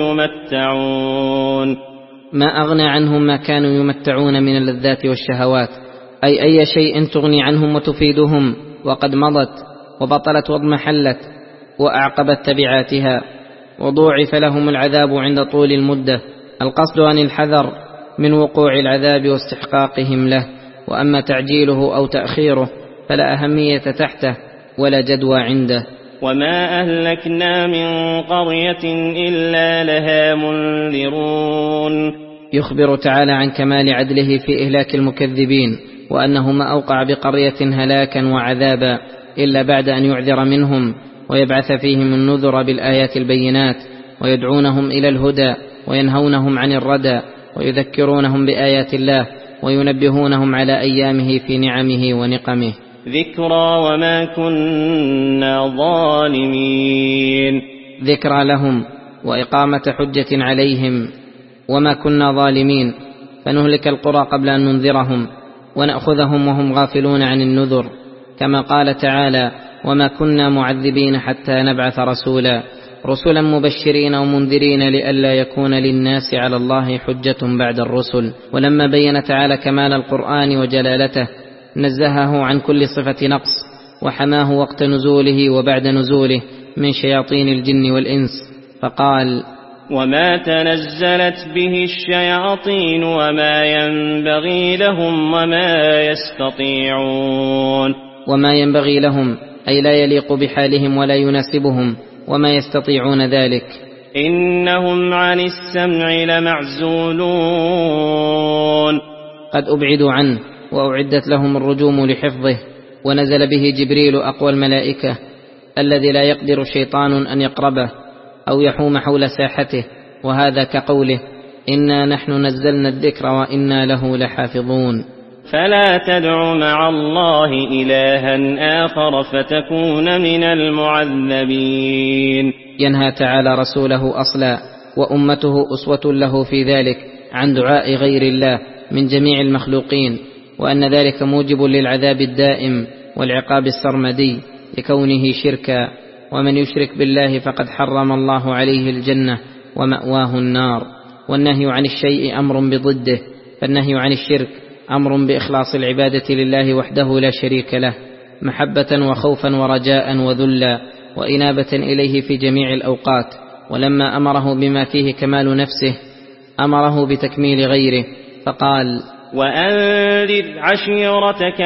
يمتعون ما أغنى عنهم ما كانوا يمتعون من اللذات والشهوات، أي أي شيء تغني عنهم وتفيدهم وقد مضت وبطلت واضمحلت وأعقبت تبعاتها، وضوعف لهم العذاب عند طول المدة، القصد عن الحذر من وقوع العذاب واستحقاقهم له، وأما تعجيله أو تأخيره فلا أهمية تحته ولا جدوى عنده. وما أهلكنا من قرية إلا لها منذرون، يخبر تعالى عن كمال عدله في إهلاك المكذبين، وأنه ما أوقع بقرية هلاكا وعذابا إلا بعد أن يعذر منهم ويبعث فيهم النذر بالآيات البينات، ويدعونهم إلى الهدى وينهونهم عن الردى ويذكرونهم بآيات الله وينبهونهم على أيامه في نعمه ونقمه. ذكرى وما كنا ظالمين، ذكرى لهم وإقامة حجة عليهم، وما كنا ظالمين، فنهلك القرى قبل أن ننذرهم ونأخذهم وهم غافلون عن النذر، كما قال تعالى وما كنا معذبين حتى نبعث رسولا، رسلا مبشرين ومنذرين لئلا يكون للناس على الله حجة بعد الرسل. ولما بين تعالى كمال القرآن وجلالته نزهه عن كل صفة نقص، وحماه وقت نزوله وبعد نزوله من شياطين الجن والإنس، فقال وما تنزلت به الشياطين وما ينبغي لهم وما يستطيعون. وما ينبغي لهم أي لا يليق بحالهم ولا يناسبهم، وما يستطيعون ذلك. إنهم عن السمع لمعزولون. قد أبعدوا عنه وأعدت لهم الرجوم لحفظه، ونزل به جبريل أقوى الملائكة الذي لا يقدر شيطان أن يقربه أو يحوم حول ساحته، وهذا كقوله إنا نحن نزلنا الذكر وإنا له لحافظون. فلا تدع مع الله إلها آخر فتكون من المعذبين. ينهى تعالى رسوله أصلا وأمته أسوة له في ذلك عن دعاء غير الله من جميع المخلوقين، وأن ذلك موجب للعذاب الدائم والعقاب السرمدي لكونه شركا، ومن يشرك بالله فقد حرم الله عليه الجنة ومأواه النار. والنهي عن الشيء أمر بضده، فالنهي عن الشرك أمر بإخلاص العبادة لله وحده لا شريك له، محبة وخوفا ورجاء وذلا وإنابة إليه في جميع الأوقات. ولما أمره بما فيه كمال نفسه أمره بتكميل غيره، فقال وأنذر عشيرتك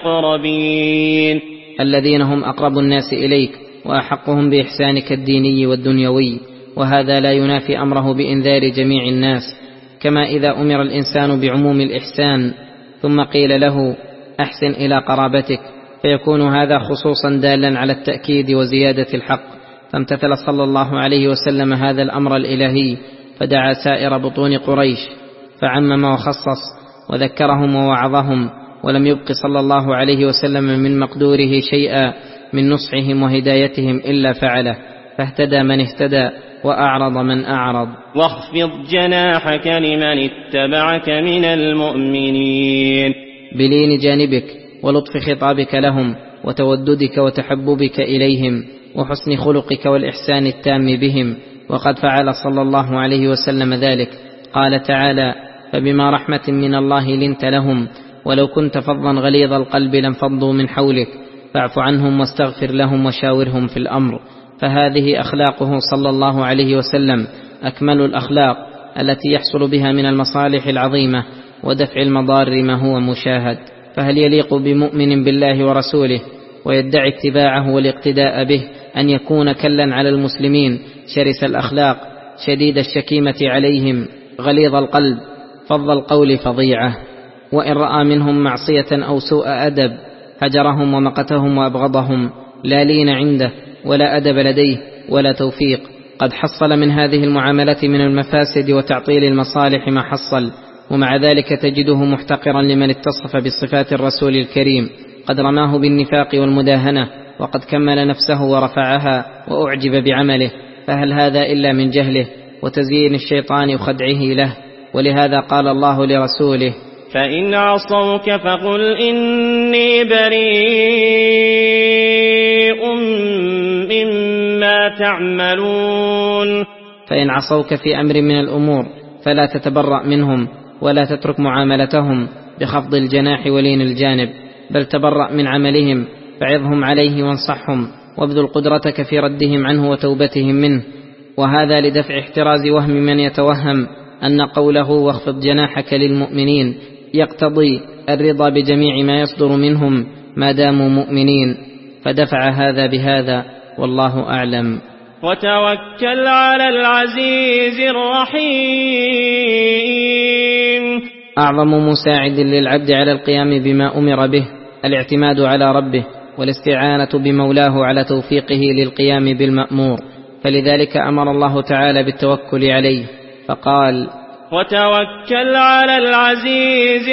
الأقربين، الذين هم أقرب الناس إليك وأحقهم بإحسانك الديني والدنيوي. وهذا لا ينافي أمره بإنذار جميع الناس، كما إذا أمر الإنسان بعموم الإحسان ثم قيل له أحسن إلى قرابتك، فيكون هذا خصوصا دالا على التأكيد وزيادة الحق. فامتثل صلى الله عليه وسلم هذا الأمر الإلهي، فدعا سائر بطون قريش فعمم وخصص وذكرهم ووعظهم، ولم يبق صلى الله عليه وسلم من مقدوره شيئا من نصحهم وهدايتهم إلا فعله، فاهتدى من اهتدى وأعرض من أعرض. واخفض جناحك لمن اتبعك من المؤمنين، بلين جانبك ولطف خطابك لهم وتوددك وتحببك إليهم وحسن خلقك والإحسان التام بهم. وقد فعل صلى الله عليه وسلم ذلك. قال تعالى فبما رحمة من الله لنت لهم ولو كنت فظا غليظ القلب لانفضوا من حولك فاعف عنهم واستغفر لهم وشاورهم في الأمر. فهذه أخلاقه صلى الله عليه وسلم أكمل الأخلاق التي يحصل بها من المصالح العظيمة ودفع المضار ما هو مشاهد. فهل يليق بمؤمن بالله ورسوله ويدعي اتباعه والاقتداء به أن يكون كلا على المسلمين شرس الأخلاق شديد الشكيمة عليهم غليظ القلب فظ القول فظيعة، وإن رأى منهم معصية أو سوء أدب هجرهم ومقتهم وأبغضهم، لا لين عنده ولا أدب لديه ولا توفيق. قد حصل من هذه المعاملة من المفاسد وتعطيل المصالح ما حصل، ومع ذلك تجده محتقرا لمن اتصف بصفات الرسول الكريم، قد رماه بالنفاق والمداهنة وقد كمل نفسه ورفعها وأعجب بعمله. فهل هذا إلا من جهله وتزيين الشيطان وخدعه له؟ ولهذا قال الله لرسوله فإن عصوك فقل إني بريء مما تعملون. فإن عصوك في أمر من الأمور فلا تتبرأ منهم ولا تترك معاملتهم بخفض الجناح ولين الجانب، بل تبرأ من عملهم فعظهم عليه وانصحهم وابذل قدرتك في ردهم عنه وتوبتهم منه. وهذا لدفع احتراز وهم من يتوهم أن قوله واخفض جناحك للمؤمنين يقتضي الرضا بجميع ما يصدر منهم ما داموا مؤمنين، فدفع هذا بهذا والله أعلم. وتوكل على العزيز الرحيم. أعظم مساعد للعبد على القيام بما أمر به الاعتماد على ربه والاستعانة بمولاه على توفيقه للقيام بالمأمور، فلذلك أمر الله تعالى بالتوكل عليه فقال وتوكل على العزيز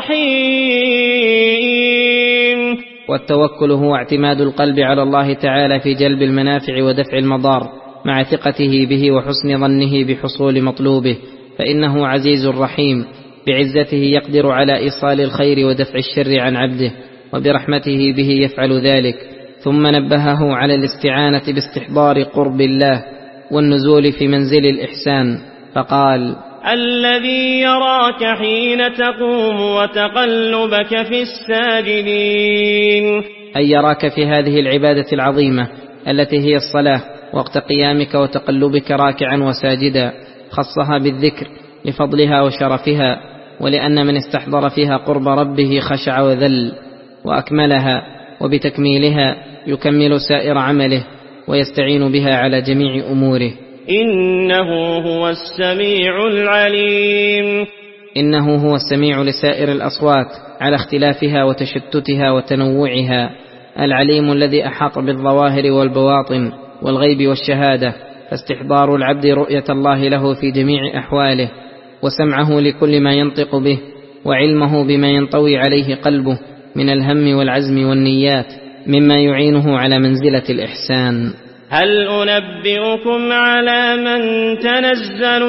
الرحيم. والتوكل هو اعتماد القلب على الله تعالى في جلب المنافع ودفع المضار مع ثقته به وحسن ظنه بحصول مطلوبه، فإنه عزيز رحيم بعزته يقدر على إيصال الخير ودفع الشر عن عبده، وبرحمته به يفعل ذلك. ثم نبهه على الاستعانة باستحضار قرب الله والنزول في منزل الإحسان فقال الذي يراك حين تقوم وتقلبك في الساجدين، أي يراك في هذه العبادة العظيمة التي هي الصلاة وقت قيامك وتقلبك راكعا وساجدا، خصها بالذكر لفضلها وشرفها، ولأن من استحضر فيها قرب ربه خشع وذل، وأكملها، وبتكميلها يكمل سائر عمله ويستعين بها على جميع أموره. إنه هو السميع العليم. إنه هو السميع لسائر الأصوات على اختلافها وتشتتها وتنوعها، العليم الذي أحاط بالظواهر والبواطن والغيب والشهادة، فاستحضار العبد رؤية الله له في جميع أحواله، وسمعه لكل ما ينطق به، وعلمه بما ينطوي عليه قلبه من الهم والعزم والنيات، مما يعينه على منزلة الإحسان. هل أنبئكم على من تنزل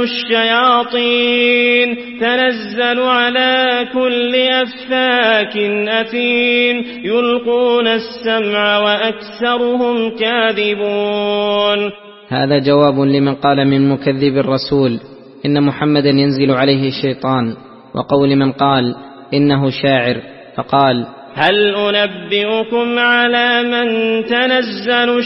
الشياطين؟ تنزل على كل أفاك أثيم، يلقون السمع وأكثرهم كاذبون. هذا جواب لمن قال من مكذب الرسول إن محمدا ينزل عليه الشيطان، وقول من قال إنه شاعر فقال هل أنبئكم على من تنزل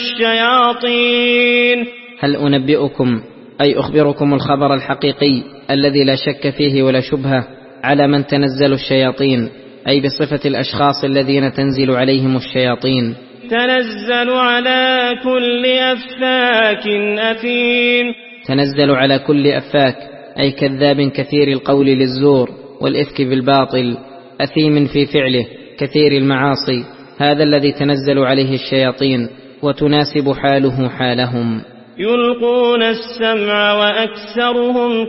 الشياطين؟ هل أنبئكم أي أخبركم الخبر الحقيقي الذي لا شك فيه ولا شبهة على من تنزل الشياطين، أي بصفة الأشخاص الذين تنزل عليهم الشياطين. تنزل على كل أفاك أثيم. تنزل على كل أفاك أي كذاب كثير القول للزور والإفك بالباطل، أثيم في فعله كثير المعاصي، هذا الذي تنزل عليه الشياطين وتناسب حاله حالهم. يلقون السمع وأكثرهم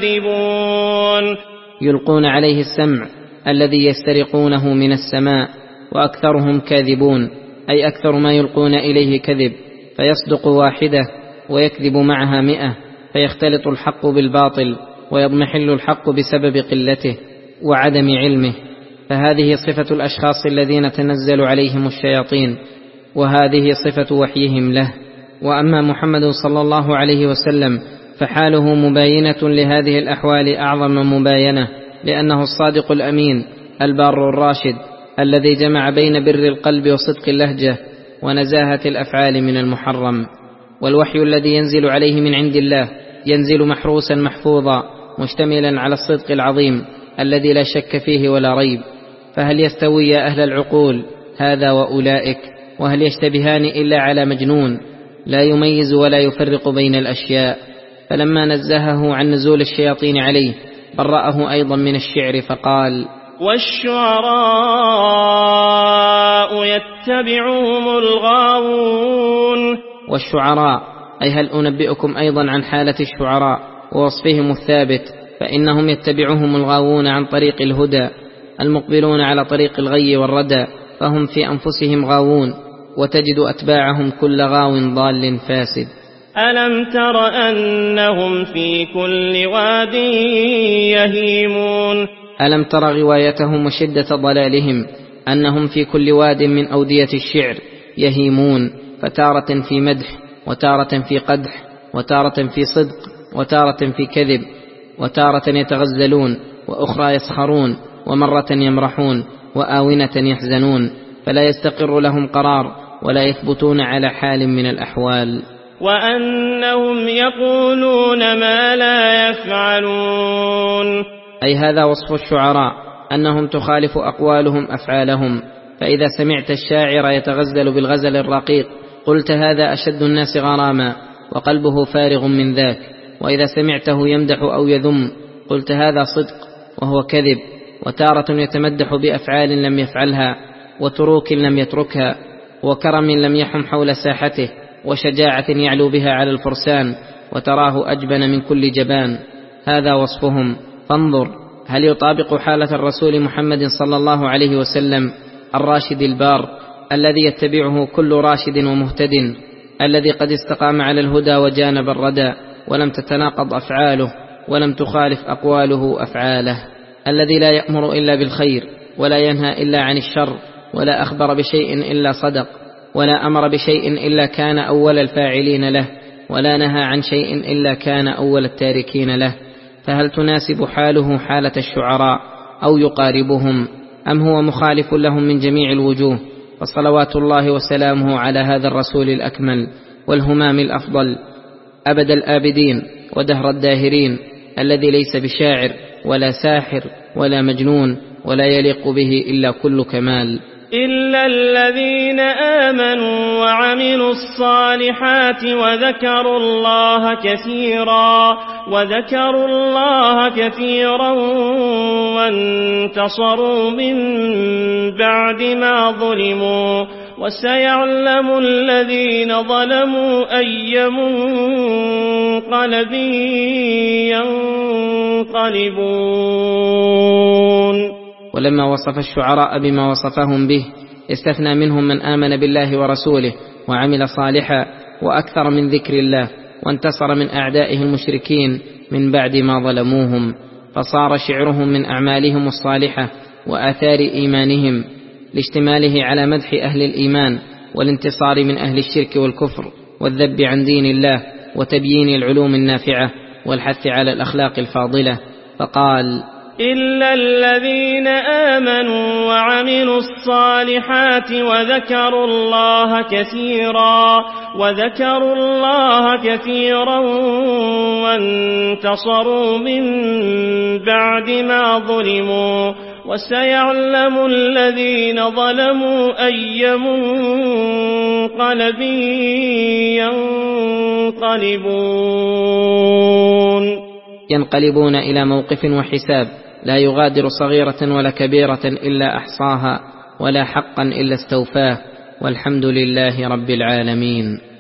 كاذبون. يلقون عليه السمع الذي يسترقونه من السماء، وأكثرهم كاذبون أي أكثر ما يلقون إليه كذب، فيصدق واحدة ويكذب معها مئة، فيختلط الحق بالباطل ويضمحل الحق بسبب قلته وعدم علمه. فهذه صفة الأشخاص الذين تنزل عليهم الشياطين، وهذه صفة وحيهم له. وأما محمد صلى الله عليه وسلم فحاله مباينة لهذه الأحوال أعظم مباينة، لأنه الصادق الأمين البار الراشد الذي جمع بين بر القلب وصدق اللهجة ونزاهة الأفعال من المحرم. والوحي الذي ينزل عليه من عند الله ينزل محروسا محفوظا مشتملا على الصدق العظيم الذي لا شك فيه ولا ريب. فهل يستوي يا أهل العقول هذا وأولئك؟ وهل يشتبهان إلا على مجنون لا يميز ولا يفرق بين الأشياء؟ فلما نزهه عن نزول الشياطين عليه برأه أيضا من الشعر فقال والشعراء يتبعهم الغاوون. والشعراء أي هل أنبئكم أيضا عن حالة الشعراء ووصفهم الثابت، فإنهم يتبعهم الغاوون عن طريق الهدى المقبلون على طريق الغي والردى، فهم في أنفسهم غاوون، وتجد أتباعهم كل غاو ضال فاسد. ألم تر أنهم في كل واد يهيمون. ألم تر غوايتهم وشدة ضلالهم أنهم في كل واد من أودية الشعر يهيمون، فتارة في مدح وتارة في قدح وتارة في صدق وتارة في كذب، وتارة يتغزلون وأخرى يسخرون ومرة يمرحون وآونة يحزنون، فلا يستقر لهم قرار ولا يثبتون على حال من الأحوال. وأنهم يقولون ما لا يفعلون. أي هذا وصف الشعراء أنهم تخالف أقوالهم أفعالهم. فإذا سمعت الشاعر يتغزل بالغزل الرقيق قلت هذا أشد الناس غراما وقلبه فارغ من ذاك، وإذا سمعته يمدح أو يذم قلت هذا صدق وهو كذب. وتارة يتمدح بأفعال لم يفعلها، وتروك لم يتركها، وكرم لم يحم حول ساحته، وشجاعة يعلو بها على الفرسان، وتراه أجبن من كل جبان. هذا وصفهم. فانظر هل يطابق حالة الرسول محمد صلى الله عليه وسلم الراشد البار الذي يتبعه كل راشد ومهتد، الذي قد استقام على الهدى وجانب الردى، ولم تتناقض أفعاله ولم تخالف أقواله أفعاله، الذي لا يأمر إلا بالخير ولا ينهى إلا عن الشر، ولا أخبر بشيء إلا صدق، ولا أمر بشيء إلا كان أول الفاعلين له، ولا نهى عن شيء إلا كان أول التاركين له. فهل تناسب حاله حالة الشعراء أو يقاربهم، أم هو مخالف لهم من جميع الوجوه؟ فصلوات الله وسلامه على هذا الرسول الأكمل والهمام الأفضل، أبد الآبدين ودهر الداهرين، الذي ليس بشاعر ولا ساحر ولا مجنون ولا يليق به إلا كل كمال. إلا الذين آمنوا وعملوا الصالحات وذكروا الله كثيرا وذكروا الله كثيرا وانتصروا من بعد ما ظلموا، وسيعلم الذين ظلموا أي منقلب ينقلبون. ولما وصف الشعراء بما وصفهم به استثنى منهم من آمن بالله ورسوله وعمل صالحا وأكثر من ذكر الله، وانتصر من أعدائه المشركين من بعد ما ظلموهم، فصار شعرهم من أعمالهم الصالحة وآثار إيمانهم، لاشتماله على مدح أهل الإيمان والانتصار من أهل الشرك والكفر والذب عن دين الله وتبيين العلوم النافعة والحث على الأخلاق الفاضلة. فقال: إلا الذين آمنوا وعملوا الصالحات وذكروا الله كثيرا وذكروا الله كثيرا وانتصروا من بعد ما ظلموا، وسيعلم الذين ظلموا أي منقلب ينقلبون. ينقلبون إلى موقف وحساب لا يغادر صغيرة ولا كبيرة إلا أحصاها ولا حقا إلا استوفاه، والحمد لله رب العالمين.